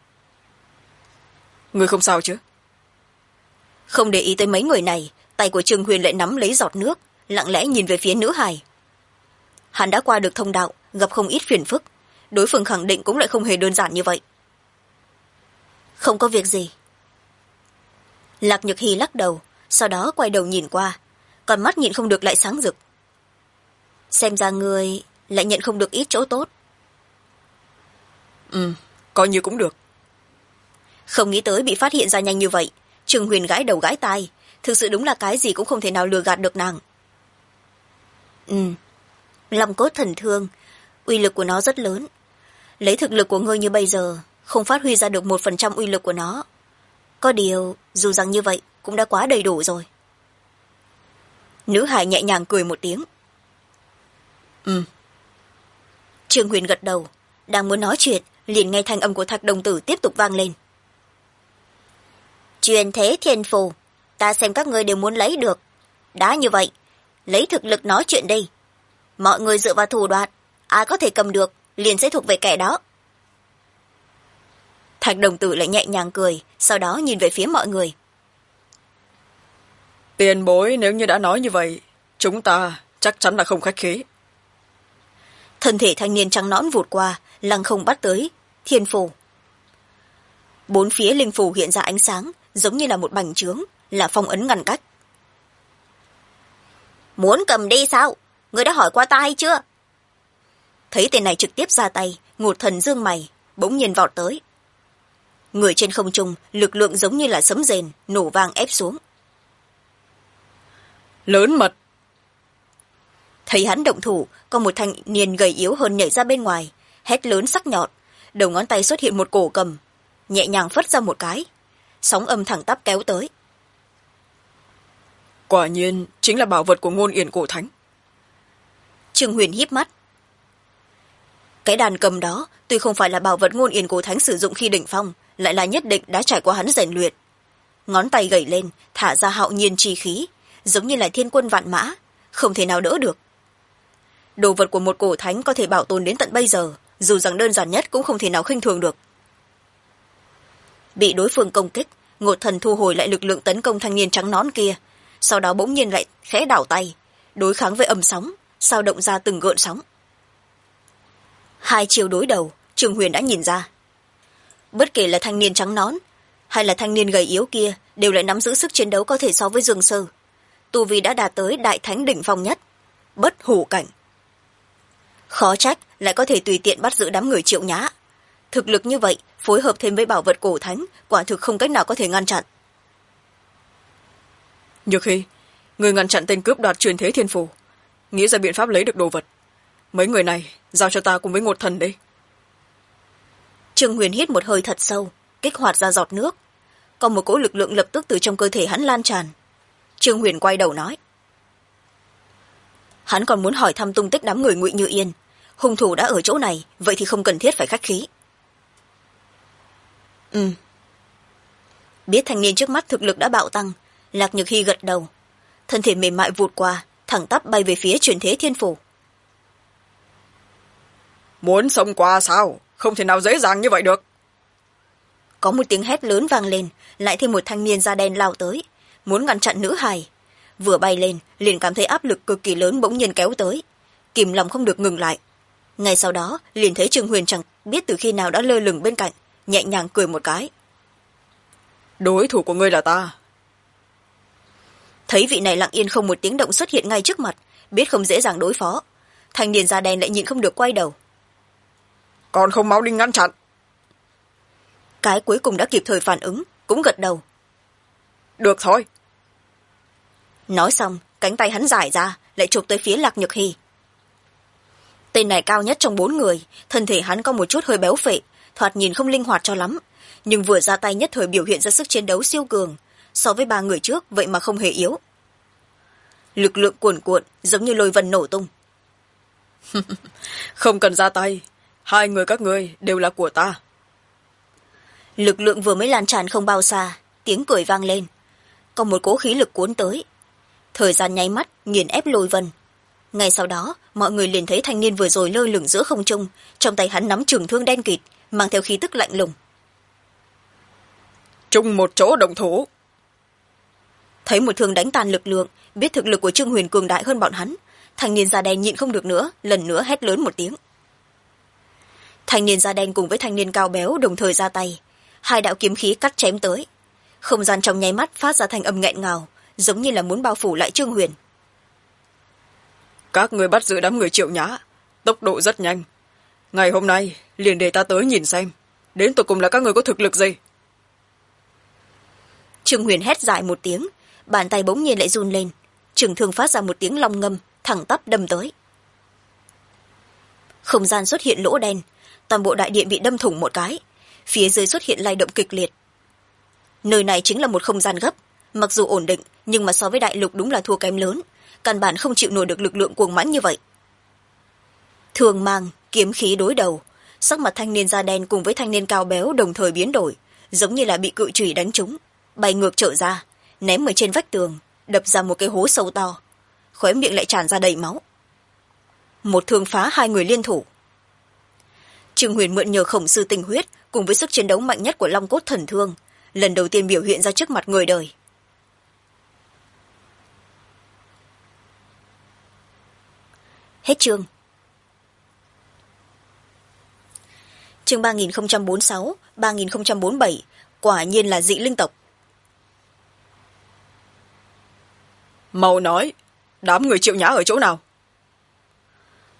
Người không sao chứ? Không để ý tới mấy người này, tay của Trương Huyền lại nắm lấy giọt nước, lặng lẽ nhìn về phía nữ hài. Hắn đã qua được thông đạo, gặp không ít phiền phức, đối phương khẳng định cũng lại không hề đơn giản như vậy. Không có việc gì. Lạc Nhược Hy lắc đầu, sau đó quay đầu nhìn qua, còn mắt nhịn không được lại sáng rực. Xem ra người lại nhận không được ít chỗ tốt. Coi như cũng được. Không nghĩ tới bị phát hiện ra nhanh như vậy. Trương Huyền gãi đầu gãi tai, thực sự đúng là cái gì cũng không thể nào lừa gạt được nàng. Long cốt thần thương, uy lực của nó rất lớn. Lấy thực lực của ngươi như bây giờ, không phát huy ra được 1% uy lực của nó. Có điều, dù rằng như vậy, cũng đã quá đầy đủ rồi. Nữ hải nhẹ nhàng cười một tiếng. Trương Huyền gật đầu, đang muốn nói chuyện, liền nghe thanh âm của Thạch đồng tử tiếp tục vang lên. Truyền thế thiên phù, ta xem các ngươi đều muốn lấy được. Đã như vậy, lấy thực lực nói chuyện đi. Mọi người dựa vào thủ đoạn, ai có thể cầm được, liền sẽ thuộc về kẻ đó. Thạch đồng tử lại nhẹ nhàng cười, sau đó nhìn về phía mọi người. Tiền bối nếu như đã nói như vậy, chúng ta chắc chắn là không khách khí. Thân thể thanh niên trắng nõn vụt qua, lăng không bắt tới thiên phù. 4 phía linh phù hiện ra ánh sáng, giống như là một bành trướng, là phong ấn ngăn cách. Muốn cầm đi sao? Ngươi đã hỏi qua ta hay chưa? Thấy tên này trực tiếp ra tay, Ngột Thần dương mày, bỗng nhiên vọt tới. Người trên không trung, lực lượng giống như là sấm rền, nổ vang ép xuống. Lớn mật. Thấy hắn động thủ, có một thanh niên gầy yếu hơn nhảy ra bên ngoài, hét lớn sắc nhọn, đầu ngón tay xuất hiện một cổ cầm, nhẹ nhàng phất ra một cái, sóng âm thẳng tắp kéo tới. Quả nhiên chính là bảo vật của Ngôn Yển Cổ Thánh. Trương Huyền híp mắt. Cái đàn cầm đó tuy không phải là bảo vật Ngôn Yển Cổ Thánh sử dụng khi đỉnh phong, lại là nhất định đã trải qua hắn rèn luyện. Ngón tay gẩy lên, thả ra hạo nhiên chi khí, giống như là thiên quân vạn mã, không thể nào đỡ được. Đồ vật của một cổ thánh có thể bảo tồn đến tận bây giờ, dù rằng đơn giản nhất cũng không thể nào khinh thường được. Bị đối phương công kích, Ngột Thần thu hồi lại lực lượng tấn công thanh niên trắng nón kia, sau đó bỗng nhiên lại khẽ đảo tay, đối kháng với âm sóng, sao động ra từng gợn sóng. Hai chiều đối đầu, Trương Huyền đã nhìn ra. Bất kể là thanh niên trắng nón hay là thanh niên gầy yếu kia đều lại nắm giữ sức chiến đấu có thể so với Dương Sư. Tu vi đã đạt tới đại thánh đỉnh phong nhất, bất hủ cảnh. Khó trách lại có thể tùy tiện bắt giữ đám người Triệu Nhã. Thực lực như vậy, phối hợp thêm với bảo vật cổ thánh, quả thực không cách nào có thể ngăn chặn. Nhược Hy, người ngăn chặn tên cướp đoạt truyền thế thiên phù, nghĩ ra biện pháp lấy được đồ vật. Mấy người này giao cho ta cùng với Ngột Thần đi. Trương Huyền hít một hơi thật sâu, kích hoạt ra giọt nước, còn một cỗ lực lượng lập tức từ trong cơ thể hắn lan tràn. Trương Huyền quay đầu nói, hắn còn muốn hỏi thăm tung tích đám người Ngụy Như Yên. Hung thủ đã ở chỗ này, vậy thì không cần thiết phải khách khí. Biết thanh niên trước mắt thực lực đã bạo tăng, Lạc Nhược Hy gật đầu, thân thể mềm mại vụt qua, thẳng tắp bay về phía truyền thế thiên phủ. Muốn xông qua sao? Không thể nào dễ dàng như vậy được. Có một tiếng hét lớn vang lên, lại thêm một thanh niên da đen lao tới, muốn ngăn chặn nữ hài. Vừa bay lên, liền cảm thấy áp lực cực kỳ lớn bỗng nhiên kéo tới, kìm lòng không được ngừng lại. Ngay sau đó, liền thấy Trương Huyền chẳng biết từ khi nào đã lơ lửng bên cạnh, nhẹ nhàng cười một cái. Đối thủ của ngươi là ta. Thấy vị này lặng yên không một tiếng động xuất hiện ngay trước mặt, biết không dễ dàng đối phó, thanh niên da đen lại nhịn không được quay đầu. Còn không mau đi ngăn chặn. Cái cuối cùng đã kịp thời phản ứng, cũng gật đầu. Được thôi. Nói xong, cánh tay hắn giải ra, lại chụp tới phía Lạc Nhược Hy. Tên này cao nhất trong 4 người, thân thể hắn có một chút hơi béo phệ, thoạt nhìn không linh hoạt cho lắm, nhưng vừa ra tay nhất thời biểu hiện ra sức chiến đấu siêu cường, so với 3 người trước vậy mà không hề yếu. Lực lượng cuồn cuộn, giống như lôi vân nổ tung. Không cần ra tay, 2 người các ngươi đều là của ta. Lực lượng vừa mới lan tràn không bao xa, tiếng cười vang lên, còn một cỗ khí lực cuốn tới. Thời gian nháy mắt nghiền ép lôi vân. Ngay sau đó, mọi người liền thấy thanh niên vừa rồi lơ lửng giữa không trung, trong tay hắn nắm trường thương đen kịt, mang theo khí tức lạnh lùng. Chung một chỗ động thủ. Thấy một thương đánh tan lực lượng, biết thực lực của Trương Huyền cường đại hơn bọn hắn, thanh niên da đen nhịn không được nữa, lần nữa hét lớn một tiếng. Thanh niên da đen cùng với thanh niên cao béo đồng thời ra tay, 2 đạo kiếm khí cắt chém tới. Không gian trong nháy mắt phát ra thanh âm nghẹn ngào, giống như là muốn bao phủ lại Trương Huyền. Các người bắt giữ đám người Triệu Nhã, tốc độ rất nhanh. Ngày hôm nay liền để ta tới nhìn xem, đến tụi cùng là các người có thực lực gì. Trương Huyền hét dài một tiếng, bàn tay bỗng nhiên lại run lên, trường thương phát ra một tiếng long ngâm, thẳng tắp đâm tới. Không gian xuất hiện lỗ đen, toàn bộ đại điện bị đâm thủng một cái, phía dưới xuất hiện lay động kịch liệt. Nơi này chính là một không gian gấp, mặc dù ổn định nhưng mà so với đại lục đúng là thua kém lớn, căn bản không chịu nổi được lực lượng cuồng mãnh như vậy. Thường mang kiếm khí đối đầu, sắc mặt thanh niên da đen cùng với thanh niên cao béo đồng thời biến đổi, giống như là bị cự chùy đánh trúng, bay ngược trở ra, ném ở trên vách tường, đập ra một cái hố sâu to, khóe miệng lại tràn ra đầy máu. Một thương phá 2 người liên thủ. Trương Huyền mượn nhờ khổng sư tinh huyết cùng với sức chiến đấu mạnh nhất của Long Cốt Thần Thương, lần đầu tiên biểu hiện ra trước mặt người đời. Hết chương. Chương 3046, 3047, quả nhiên là dị linh tộc. Mau nói, đám người Triệu Nhã ở chỗ nào?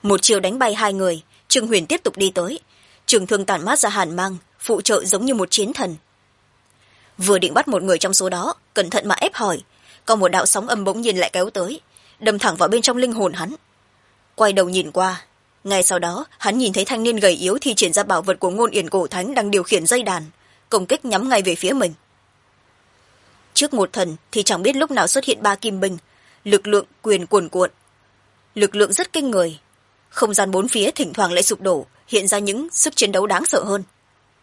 một chiều đánh bay hai người, Trương Huyền tiếp tục đi tới, trường thương tản mát ra hàn mang, phụ trợ giống như một chiến thần. Vừa định bắt một người trong số đó, cẩn thận mà ép hỏi, còn một đạo sóng âm bỗng nhiên lại kéo tới, đâm thẳng vào bên trong linh hồn hắn. Quay đầu nhìn qua, ngay sau đó hắn nhìn thấy thanh niên gầy yếu thi triển ra bảo vật của Ngôn Yển Cổ Thánh đang điều khiển dây đàn, công kích nhắm ngay về phía mình. Trước Ngột Thần thì chẳng biết lúc nào xuất hiện ba kim binh, lực lượng quyền cuồn cuộn, lực lượng rất kinh người. Không gian bốn phía thỉnh thoảng lại sụp đổ, hiện ra những sức chiến đấu đáng sợ hơn.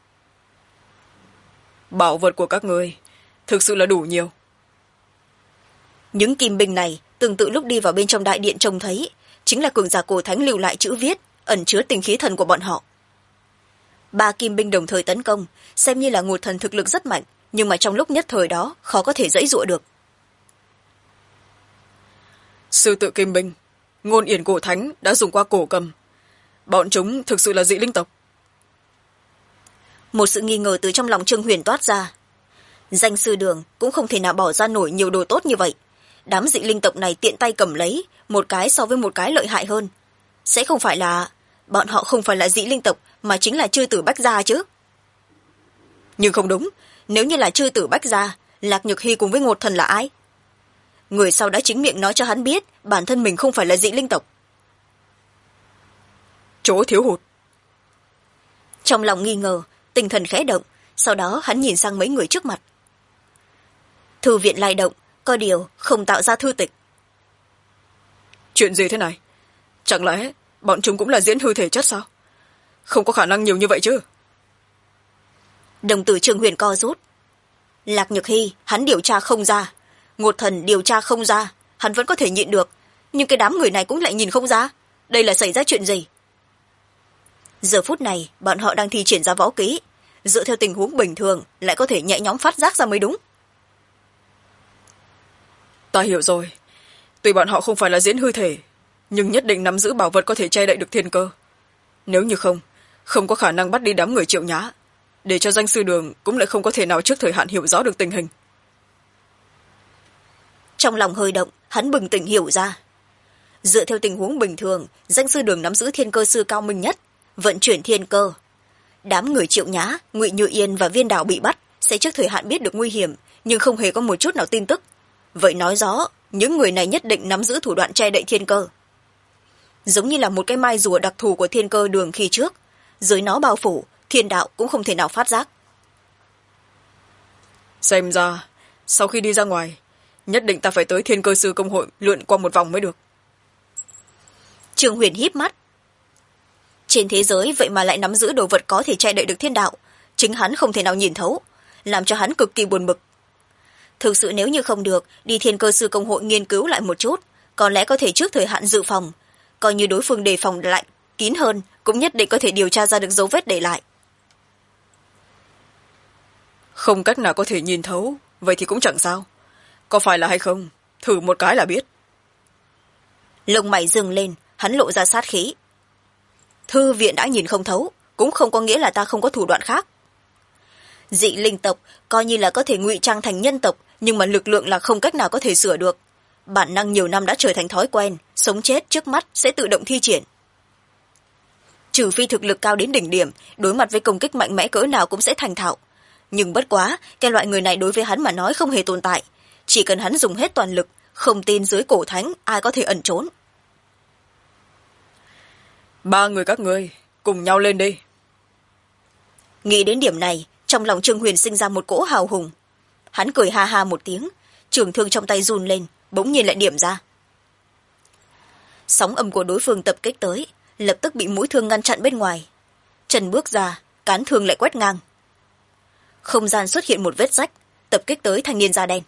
Bảo vật của các ngươi thực sự là đủ nhiều. Những kim binh này tương tự lúc đi vào bên trong đại điện trông thấy, chính là cường giả Cổ Thánh lưu lại chữ viết ẩn chứa tinh khí thần của bọn họ. Ba kim binh đồng thời tấn công, xem như là Ngột Thần thực lực rất mạnh, nhưng mà trong lúc nhất thời đó khó có thể giãy giụa được. Sư tự kim binh, Ngôn Yển Cổ Thánh đã dùng qua cổ cầm. Bọn chúng thực sự là dị linh tộc. Một sự nghi ngờ từ trong lòng Trương Huyền toát ra. Danh sư Đường cũng không thể nào bỏ ra nổi nhiều đồ tốt như vậy. Đám dị linh tộc này tiện tay cầm lấy, một cái so với một cái lợi hại hơn. Sẽ không phải là... bọn họ không phải là dị linh tộc, mà chính là Chư Tử Bách Gia chứ. Nhưng không đúng, nếu như là Chư Tử Bách Gia, Lạc Nhược Hy cùng với Ngột Thần là ai? Người sau đã chính miệng nói cho hắn biết bản thân mình không phải là dị linh tộc. Chỗ thiếu hụt. Trong lòng nghi ngờ, tinh thần khẽ động, sau đó hắn nhìn sang mấy người trước mặt. Thư viện lay động, có điều không tạo ra thư tịch. Chuyện gì thế này? Chẳng lẽ bọn chúng cũng là diễn hư thể chất sao? Không có khả năng nhiều như vậy chứ. Đồng tử Trương Huyền co rút. Lạc Nhược Hy hắn điều tra không ra, Ngột Thần điều tra không ra, hắn vẫn có thể nhịn được, nhưng cái đám người này cũng lại nhìn không ra. Đây là xảy ra chuyện gì? Giờ phút này bọn họ đang thi triển ra võ kỹ, dựa theo tình huống bình thường lại có thể nhẹ nhõm phát giác ra mới đúng. Ta hiểu rồi. Tuy bọn họ không phải là diễn hư thể, nhưng nhất định nắm giữ bảo vật có thể che đậy được thiên cơ. Nếu như không có khả năng bắt đi đám người Triệu Nhã, để cho danh sư Đường cũng lại không có thể nào trước thời hạn hiểu rõ được tình hình. Trong lòng hơi động, hắn bừng tỉnh hiểu ra. Dựa theo tình huống bình thường, danh sư Đường nắm giữ thiên cơ sư cao minh nhất, vận chuyển thiên cơ. Đám người Triệu Nhã, Ngụy Như Yên và Viên Đào bị bắt sẽ trước thời hạn biết được nguy hiểm, nhưng không hề có một chút nào tin tức. Vậy nói rõ, những người này nhất định nắm giữ thủ đoạn che đậy thiên cơ. Giống như là một cái mai rùa đặc thù của thiên cơ đường khi trước, dưới nó bao phủ, thiên đạo cũng không thể nào phát giác. Xem ra, sau khi đi ra ngoài, nhất định ta phải tới Thiên Cơ Sư Công hội lượn qua một vòng mới được. Trương Huyền híp mắt. Trên thế giới vậy mà lại nắm giữ đồ vật có thể che đậy được thiên đạo, chính hắn không thể nào nhìn thấu, làm cho hắn cực kỳ buồn bực. Thực sự nếu như không được, đi Thiên Cơ Sư Công hội nghiên cứu lại một chút, có lẽ có thể trước thời hạn dự phòng, coi như đối phương đề phòng lại kín hơn, cũng nhất định có thể điều tra ra được dấu vết để lại. Không cách nào có thể nhìn thấu, vậy thì cũng chẳng sao. Có phải là hay không, thử một cái là biết. Lông mày dừng lên, hắn lộ ra sát khí. Thư viện đã nhìn không thấu, cũng không có nghĩa là ta không có thủ đoạn khác. Dị linh tộc coi như là có thể ngụy trang thành nhân tộc, nhưng mà lực lượng là không cách nào có thể sửa được. Bản năng nhiều năm đã trở thành thói quen, sống chết trước mắt sẽ tự động thi triển. Trừ phi thực lực cao đến đỉnh điểm, đối mặt với công kích mạnh mẽ cỡ nào cũng sẽ thành thạo. Nhưng bất quá, cái loại người này đối với hắn mà nói không hề tồn tại. Chỉ cần hắn dùng hết toàn lực, không tin dưới cổ thánh ai có thể ẩn trốn. 3 người các ngươi cùng nhau lên đi. Nghĩ đến điểm này, trong lòng Trương Huyền sinh ra một cỗ hào hùng. Hắn cười ha ha một tiếng, trường thương trong tay run lên, bỗng nhiên lại điểm ra. Sóng âm của đối phương tập kích tới, lập tức bị mũi thương ngăn chặn bên ngoài. Trần bước ra, cán thương lại quét ngang. Không gian xuất hiện một vết rách, tập kích tới thanh niên da đen.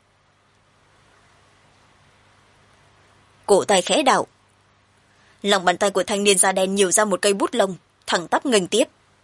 Cổ tay khẽ đảo, lòng bàn tay của thanh niên da đen nhiều ra một cây bút lông, thẳng tắp nghênh tiếp.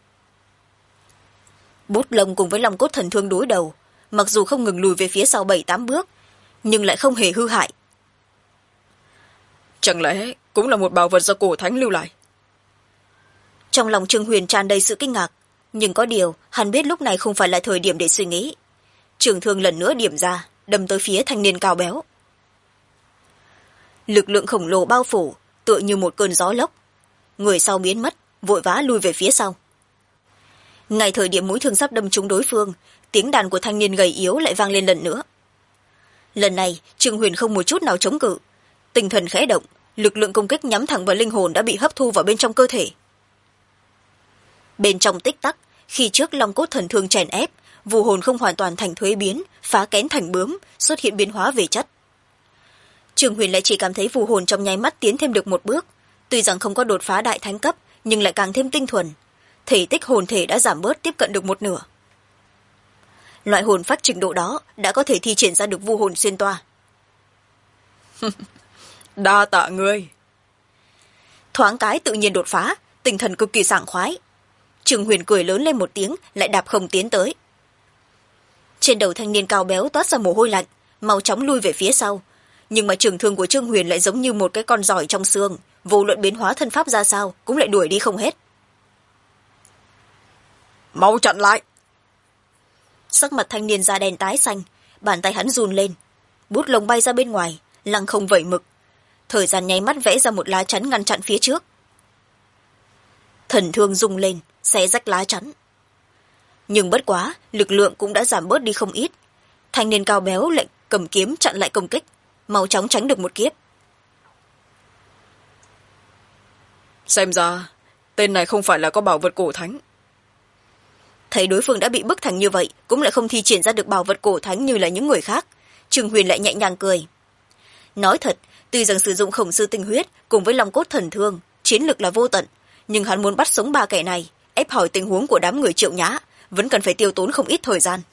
Bút lông cùng với long cốt thần thương đối đầu, mặc dù không ngừng lùi về phía sau 7-8 bước, nhưng lại không hề hư hại. Chẳng lẽ cũng là một bảo vật do cổ thánh lưu lại? Trong lòng Trương Huyền tràn đầy sự kinh ngạc, nhưng có điều hắn biết lúc này không phải là thời điểm để suy nghĩ. Trường thương lần nữa điểm ra, đâm tới phía thanh niên cao béo. Lực lượng khổng lồ bao phủ, tựa như một cơn gió lốc. Người sau biến mất, vội vã lui về phía sau. Ngay thời điểm mũi thương sắp đâm trúng đối phương, tiếng đàn của thanh niên gầy yếu lại vang lên lần nữa. Lần này Trương Huyền không một chút nào chống cự, tinh thần khẽ động, lực lượng công kích nhắm thẳng vào linh hồn đã bị hấp thu vào bên trong cơ thể. Bên trong tích tắc, khi trước long cốt thần thương chèn ép, vù hồn không hoàn toàn thành thuế biến, phá kén thành bướm, xuất hiện biến hóa về chất. Trương Huyền lại chỉ cảm thấy vù hồn trong nháy mắt tiến thêm được một bước, tuy rằng không có đột phá đại thánh cấp nhưng lại càng thêm tinh thuần, thể tích hồn thể đã giảm bớt tiếp cận được một nửa. Loại hồn phách trình độ đó đã có thể thi triển ra được vu hồn xuyên toa. Đa tạ ngươi. Thoáng cái tự nhiên đột phá, tinh thần cực kỳ sảng khoái. Trương Huyền cười lớn lên một tiếng, lại đạp không tiến tới. Trên đầu thanh niên cao béo toát ra mồ hôi lạnh, mau chóng lui về phía sau. Nhưng mà trường thương của Trương Huyền lại giống như một cái con giỏi trong xương, vô luận biến hóa thân pháp ra sao cũng lại đuổi đi không hết. Mau chặn lại. Sắc mặt thanh niên da đen tái xanh, bàn tay hắn run lên, bút lông bay ra bên ngoài, lăng không vẩy mực, thời gian nháy mắt vẽ ra một lá chắn ngăn chặn phía trước. Thần thương rung lên, xé rách lá chắn. Nhưng bất quá, lực lượng cũng đã giảm bớt đi không ít. Thanh niên cao béo lại cầm kiếm chặn lại công kích, mau chóng tránh được một kiếp. Xem ra tên này không phải là có bảo vật cổ thánh. Thấy đối phương đã bị bức thành như vậy, cũng lại không thi triển ra được bảo vật cổ thánh như là những người khác, Trương Huyền lại nhẹ nhàng cười. Nói thật, tuy rằng sử dụng khổng sư tinh huyết cùng với long cốt thần thương, chiến lực là vô tận, nhưng hắn muốn bắt sống ba kẻ này, ép hỏi tình huống của đám người Triệu Nhã, vẫn cần phải tiêu tốn không ít thời gian.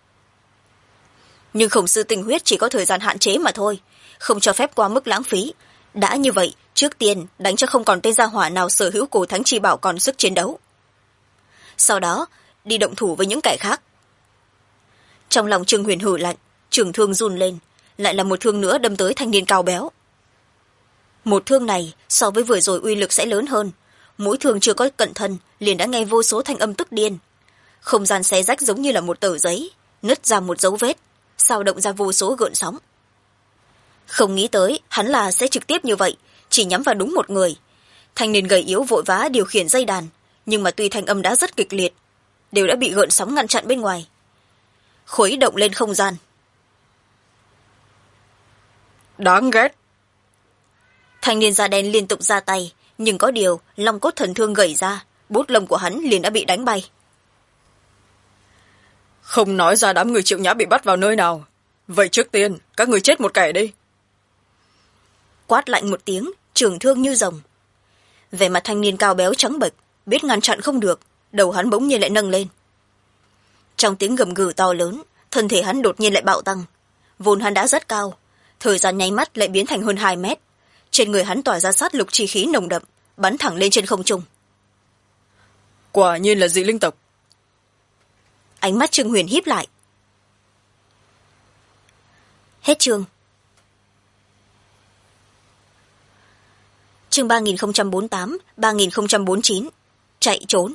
Nhưng khổng sư tinh huyết chỉ có thời gian hạn chế mà thôi, không cho phép quá mức lãng phí. Đã như vậy, trước tiên đánh cho không còn tên gia hỏa nào sở hữu cổ thánh chi bảo còn sức chiến đấu. Sau đó đi động thủ với những kẻ khác. Trong lòng Trương Huyền hử lạnh, trường thương run lên, lại là một thương nữa đâm tới thanh niên cao béo. Một thương này so với vừa rồi uy lực sẽ lớn hơn, mũi thương chưa có cận thân liền đã nghe vô số thanh âm tức điên. Không gian xé rách giống như là một tờ giấy, nứt ra một dấu vết, sao động ra vô số gợn sóng. Không nghĩ tới hắn là sẽ trực tiếp như vậy, chỉ nhắm vào đúng một người. Thanh niên gầy yếu vội vã điều khiển dây đàn, nhưng mà tuy thanh âm đã rất kịch liệt, đều đã bị gợn sóng ngăn chặn bên ngoài. Khuấy động lên không gian. Đáng ghét. Thanh niên da đen liên tục ra tay, nhưng có điều long cốt thần thương gầy ra, bút lông của hắn liền đã bị đánh bay. Không nói ra đám người Triệu Nhã bị bắt vào nơi nào, vậy trước tiên các người chết một kẻ đi. Quát lạnh một tiếng, trường thương như rồng. Vẻ mặt thanh niên cao béo trắng bệch, biết ngăn chặn không được, đầu hắn bỗng nhiên lại nâng lên. Trong tiếng gầm gừ to lớn, thân thể hắn đột nhiên lại bạo tăng. Vốn hắn đã rất cao, thời gian nháy mắt lại biến thành hơn 2 mét. Trên người hắn tỏa ra sát lục chi khí nồng đậm, bắn thẳng lên trên không trung. Quả nhiên là dị linh tộc. Ánh mắt Trương Huyền híp lại. Hết chương. Chương 3048, 3049. Chạy trốn.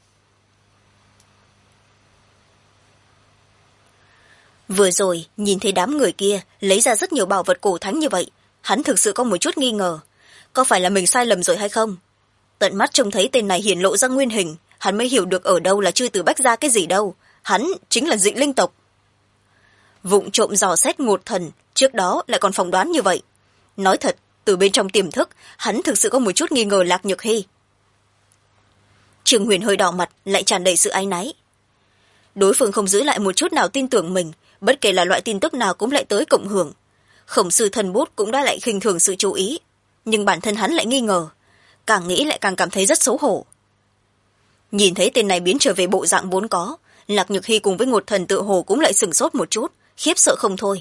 Vừa rồi nhìn thấy đám người kia lấy ra rất nhiều bảo vật cổ thánh như vậy, hắn thực sự có một chút nghi ngờ, có phải là mình sai lầm rồi hay không. Tận mắt trông thấy tên này hiển lộ ra nguyên hình, hắn mới hiểu được ở đâu là chư tử bách ra cái gì đâu, hắn chính là dị linh tộc. Vụng trộm dò xét ngột thần, trước đó lại còn phỏng đoán như vậy. Nói thật, từ bên trong tiềm thức, hắn thực sự có một chút nghi ngờ Lạc Nhược Hy. Trương Huyền hơi đỏ mặt, lại tràn đầy sự áy náy. Đối phương không giữ lại một chút nào tin tưởng mình, bất kể là loại tin tức nào cũng lại tới cộng hưởng. Khổng sư thần bút cũng đã lại khinh thường sự chú ý, nhưng bản thân hắn lại nghi ngờ, càng nghĩ lại càng cảm thấy rất xấu hổ. Nhìn thấy tên này biến trở về bộ dạng vốn có, Lạc Nhược Hy cùng với ngột thần tự hồ cũng lại sửng sốt một chút, khiếp sợ không thôi.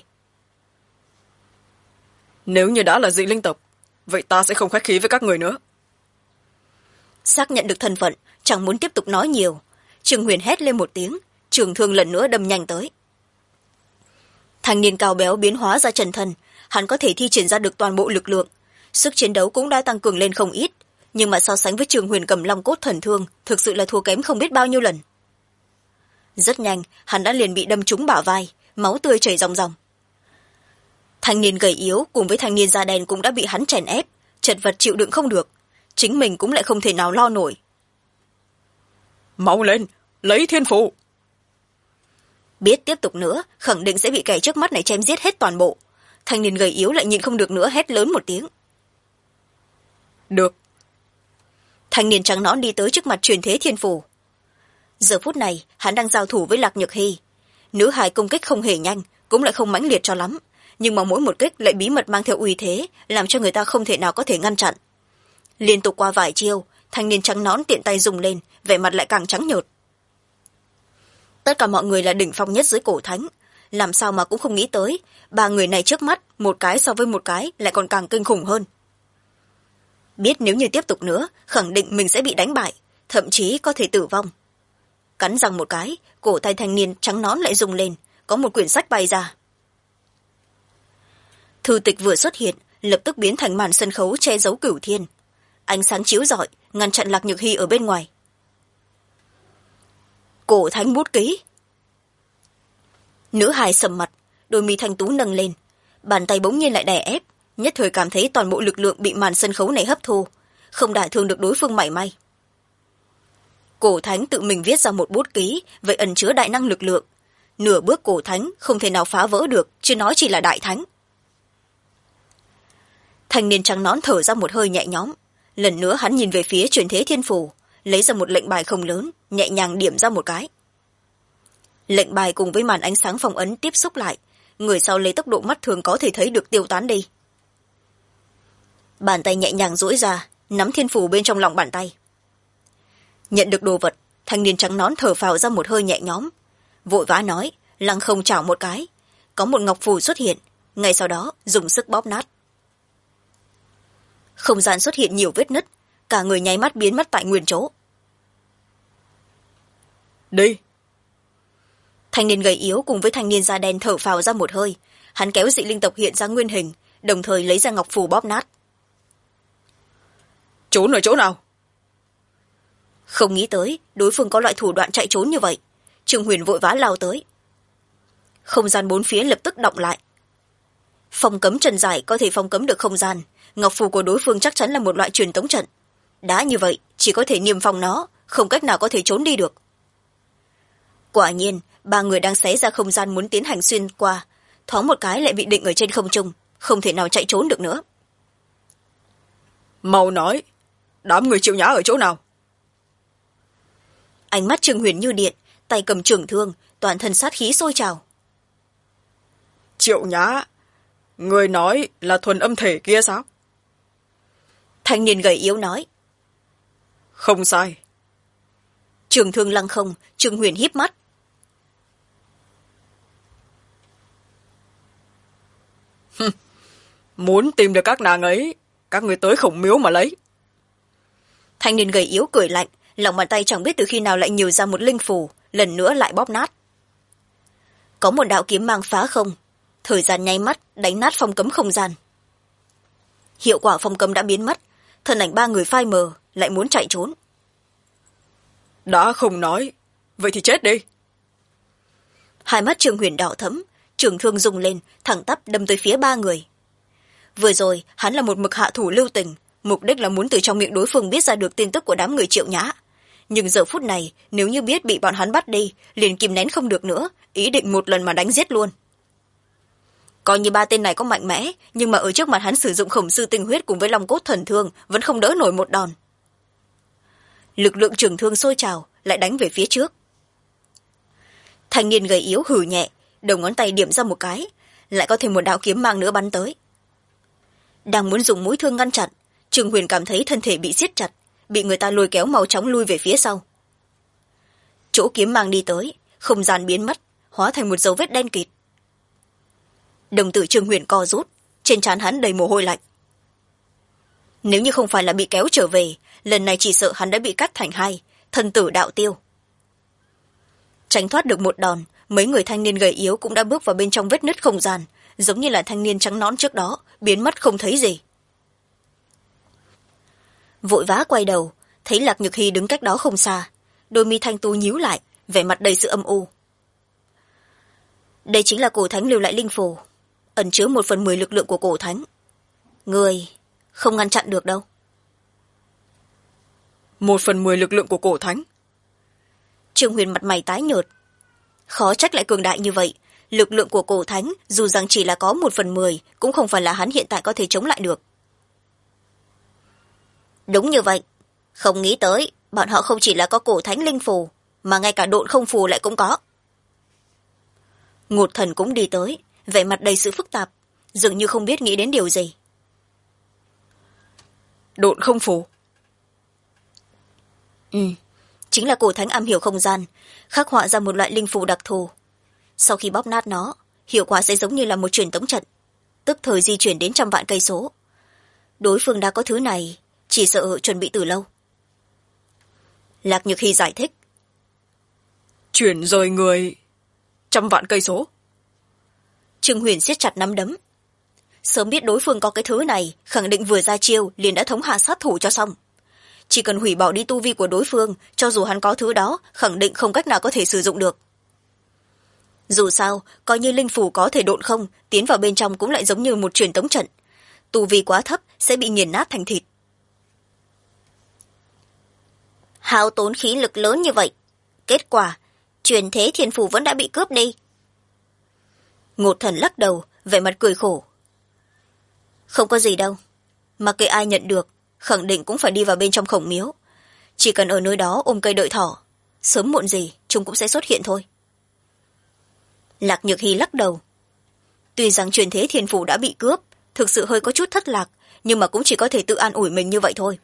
Nếu như đã là dị linh tộc, vậy ta sẽ không khách khí với các người nữa. Xác nhận được thân phận, chẳng muốn tiếp tục nói nhiều, Trương Huyền hét lên một tiếng, trường thương lần nữa đâm nhanh tới. Thanh niên cao béo biến hóa ra chân thân, hắn có thể thi triển ra được toàn bộ lực lượng, sức chiến đấu cũng đã tăng cường lên không ít, nhưng mà so sánh với Trương Huyền cầm long cốt thần thương, thực sự là thua kém không biết bao nhiêu lần. Rất nhanh, hắn đã liền bị đâm trúng bả vai, máu tươi chảy ròng ròng. Thanh niên gầy yếu cùng với thanh niên da đen cũng đã bị hắn chèn ép, chật vật chịu đựng không được, chính mình cũng lại không thể nào lo nổi. Mau lên, lấy thiên phù. Biết tiếp tục nữa khẳng định sẽ bị kẻ trước mắt này chém giết hết toàn bộ, thanh niên gầy yếu lại nhịn không được nữa, hét lớn một tiếng. Được. Thanh niên trắng nõn đi tới trước mặt truyền thế thiên phù. Giờ phút này hắn đang giao thủ với Lạc Nhược Hy. Nữ hài công kích không hề nhanh, cũng lại không mãnh liệt cho lắm, nhưng mà mỗi một kích lại bí mật mang theo uy thế, làm cho người ta không thể nào có thể ngăn chặn. Liên tục qua vài chiêu, thanh niên trắng nõn tiện tay dùng lên, vẻ mặt lại càng trắng nhợt. Tất cả mọi người là đỉnh phong nhất dưới cổ thánh, làm sao mà cũng không nghĩ tới ba người này trước mắt một cái so với một cái lại còn càng kinh khủng hơn. Biết nếu như tiếp tục nữa khẳng định mình sẽ bị đánh bại, thậm chí có thể tử vong. Cắn răng một cái, cổ tay thanh niên trắng nõn lại rung lên, có một quyển sách bay ra. Thư tịch vừa xuất hiện lập tức biến thành màn sân khấu che giấu cửu thiên, ánh sáng chiếu rọi ngăn chặn Lạc Nhược Hy ở bên ngoài. Cổ thánh bút ký. Nữ hài sầm mặt, đôi mi thanh tú nâng lên, bàn tay bỗng nhiên lại đè ép, nhất thời cảm thấy toàn bộ lực lượng bị màn sân khấu này hấp thu, không đả thương được đối phương mảy may. Cổ thánh tự mình viết ra một bút ký, vậy ẩn chứa đại năng lực lượng, nửa bước cổ thánh không thể nào phá vỡ được, chứ nói chỉ là đại thánh. Thanh niên trắng nón thở ra một hơi nhẹ nhõm, lần nữa hắn nhìn về phía truyền thế thiên phù, lấy ra một lệnh bài không lớn, nhẹ nhàng điểm ra một cái. Lệnh bài cùng với màn ánh sáng phong ấn tiếp xúc lại, người sau lấy tốc độ mắt thường có thể thấy được tiêu tán đi. Bàn tay nhẹ nhàng duỗi ra, nắm thiên phù bên trong lòng bàn tay. Nhận được đồ vật, thanh niên trắng nón thở phào ra một hơi nhẹ nhõm, vội vã nói, lăng không chảo một cái, có một ngọc phù xuất hiện, ngay sau đó dùng sức bóp nát. Không gian xuất hiện nhiều vết nứt, cả người nháy mắt biến mất tại nguyên chỗ. Đi. Thanh niên gầy yếu cùng với thanh niên da đen thở phào ra một hơi, hắn kéo dị linh tộc hiện ra nguyên hình, đồng thời lấy ra ngọc phù bóp nát. Trốn ở chỗ nào? Không nghĩ tới đối phương có loại thủ đoạn chạy trốn như vậy, Trương Huyền vội vã lao tới. Không gian bốn phía lập tức động lại. Phong cấm trần giải có thể phong cấm được không gian, ngọc phù của đối phương chắc chắn là một loại truyền tống trận. Đã như vậy chỉ có thể niêm phong nó, không cách nào có thể trốn đi được. Quả nhiên ba người đang xé ra không gian muốn tiến hành xuyên qua, thoáng một cái lại bị định ở trên không trung, không thể nào chạy trốn được nữa. Mau nói, đám người chịu nhã ở chỗ nào? Ánh mắt Trương Huyền như điện, tay cầm trường thương, toàn thân sát khí sôi trào. Triệu nhã, người nói là thuần âm thể kia sao? Thanh niên gầy yếu nói. Không sai. Trường thương lăng không, Trương Huyền híp mắt. Muốn tìm được các nàng ấy, các người tới Khổng Miếu mà lấy. Thanh niên gầy yếu cười lạnh, lòng bàn tay chẳng biết từ khi nào lại nhiều ra một linh phù, lần nữa lại bóp nát. Có một đạo kiếm mang phá không, thời gian nháy mắt đánh nát phong cấm không gian. Hiệu quả phong cấm đã biến mất, thân ảnh ba người phai mờ, lại muốn chạy trốn. Đã không nói, vậy thì chết đi. Hai mắt Trương Huyền đỏ thẫm, trường thương rung lên, thẳng tắp đâm tới phía ba người. Vừa rồi hắn là một mực hạ thủ lưu tình, mục đích là muốn từ trong miệng đối phương biết ra được tin tức của đám người Triệu Nhã. Nhưng giờ phút này nếu như biết bị bọn hắn bắt đi, liền kìm nén không được nữa, ý định một lần mà đánh giết luôn. Coi như ba tên này có mạnh mẽ, nhưng mà ở trước mặt hắn sử dụng Khổng Sư tinh huyết cùng với Long Cốt thần thương vẫn không đỡ nổi một đòn. Lực lượng trường thương sôi trào, lại đánh về phía trước. Thanh niên gầy yếu hừ nhẹ, đầu ngón tay điểm ra một cái, lại có thêm một đạo kiếm mang nữa bắn tới. Đang muốn dùng mũi thương ngăn chặn, Trương Huyền cảm thấy thân thể bị siết chặt, bị người ta lôi kéo mau chóng lui về phía sau. Chỗ kiếm mang đi tới, không gian biến mất, hóa thành một dấu vết đen kịt. Đồng tử Trương Huyền co rút, trên trán hắn đầy mồ hôi lạnh. Nếu như không phải là bị kéo trở về, lần này chỉ sợ hắn đã bị cắt thành hai, thân tử đạo tiêu. Tránh thoát được một đòn, mấy người thanh niên gầy yếu cũng đã bước vào bên trong vết nứt không gian, giống như là thanh niên trắng nõn trước đó, biến mất không thấy gì. Vội vã quay đầu, thấy Lạc Nhược Hy đứng cách đó không xa, đôi mi thanh tú nhíu lại, vẻ mặt đầy sự âm u. Đây chính là cổ thánh lưu lại linh phù, ẩn chứa 1/10 lực lượng của cổ thánh. Người không ngăn chặn được đâu. 1/10 lực lượng của cổ thánh. Trương Huyền mặt mày tái nhợt. Khó trách lại cường đại như vậy. Lực lượng của cổ thánh dù rằng chỉ là có 1/10 cũng không phải là hắn hiện tại có thể chống lại được. Đúng như vậy. Không nghĩ tới bọn họ không chỉ là có cổ thánh linh phù mà ngay cả độn không phù lại cũng có. Ngột Thần cũng đi tới, vẻ mặt đầy sự phức tạp, dường như không biết nghĩ đến điều gì. Độn không phù. Chính là cổ thánh am hiểu không gian, khắc họa ra một loại linh phù đặc thù. Sau khi bóp nát nó, hiệu quả sẽ giống như là một truyền tống trận, tức thời di chuyển đến trăm vạn cây số. Đối phương đã có thứ này, chỉ sợ chuẩn bị từ lâu. Lạc Nhược Hy giải thích. Chuyển rời người 100 vạn cây số. Trương Huyền siết chặt nắm đấm. Sớm biết đối phương có cái thứ này, khẳng định vừa ra chiêu liền đã thống hạ sát thủ cho xong. Chỉ cần hủy bỏ đi tu vi của đối phương, cho dù hắn có thứ đó, khẳng định không cách nào có thể sử dụng được. Dù sao, coi như linh phủ có thể độn không, tiến vào bên trong cũng lại giống như một truyền tống trận. Tu vi quá thấp sẽ bị nghiền nát thành thịt. Hao tốn khí lực lớn như vậy, kết quả truyền thế thiên phủ vẫn đã bị cướp đi. Ngột Thần lắc đầu, vẻ mặt cười khổ. Không có gì đâu, mà kệ ai nhận được, khẳng định cũng phải đi vào bên trong khổng miếu. Chỉ cần ở nơi đó ôm cây đợi thỏ, sớm muộn gì chúng cũng sẽ xuất hiện thôi. Lạc Nhược Hy lắc đầu. Tuy rằng truyền thế thiên phủ đã bị cướp, thực sự hơi có chút thất lạc, nhưng mà cũng chỉ có thể tự an ủi mình như vậy thôi.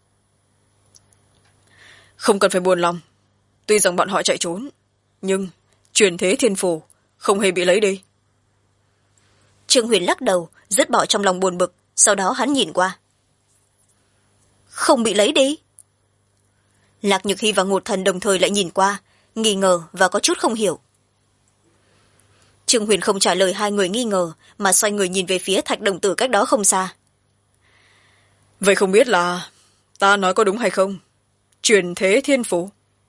Không cần phải buồn lòng. Tuy rằng bọn họ chạy trốn, nhưng truyền thế thiên phủ không hề bị lấy đi. Trương Huyền lắc đầu, dứt bỏ trong lòng buồn bực, sau đó hắn nhìn qua. Không bị lấy đi. Lạc Nhược Hy và Ngột Thần đồng thời lại nhìn qua, nghi ngờ và có chút không hiểu. Trương Huyền không trả lời hai người nghi ngờ, mà xoay người nhìn về phía thạch đồng tử cách đó không xa. Vậy không biết là ta nói có đúng hay không? Truyền thế thiên phủ.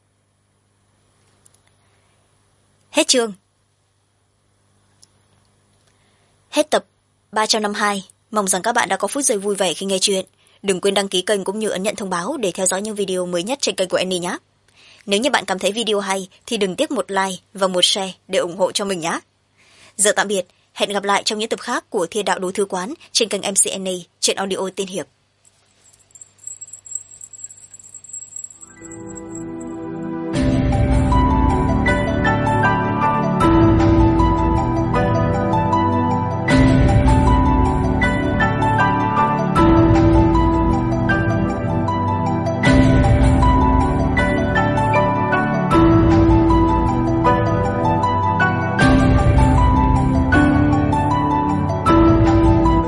Hết chương. Hết tập 352. Mong rằng các bạn đã có phút giây vui vẻ khi nghe chuyện. Đừng quên đăng ký kênh cũng như ấn nhận thông báo để theo dõi những video mới nhất trên kênh của Annie nhé. Nếu như bạn cảm thấy video hay thì đừng tiếc một like và một share để ủng hộ cho mình nhé. Giờ tạm biệt, hẹn gặp lại trong những tập khác của Thiên Đạo Đối Thư Quán trên kênh MC Annie trên audio Tiên Hiệp.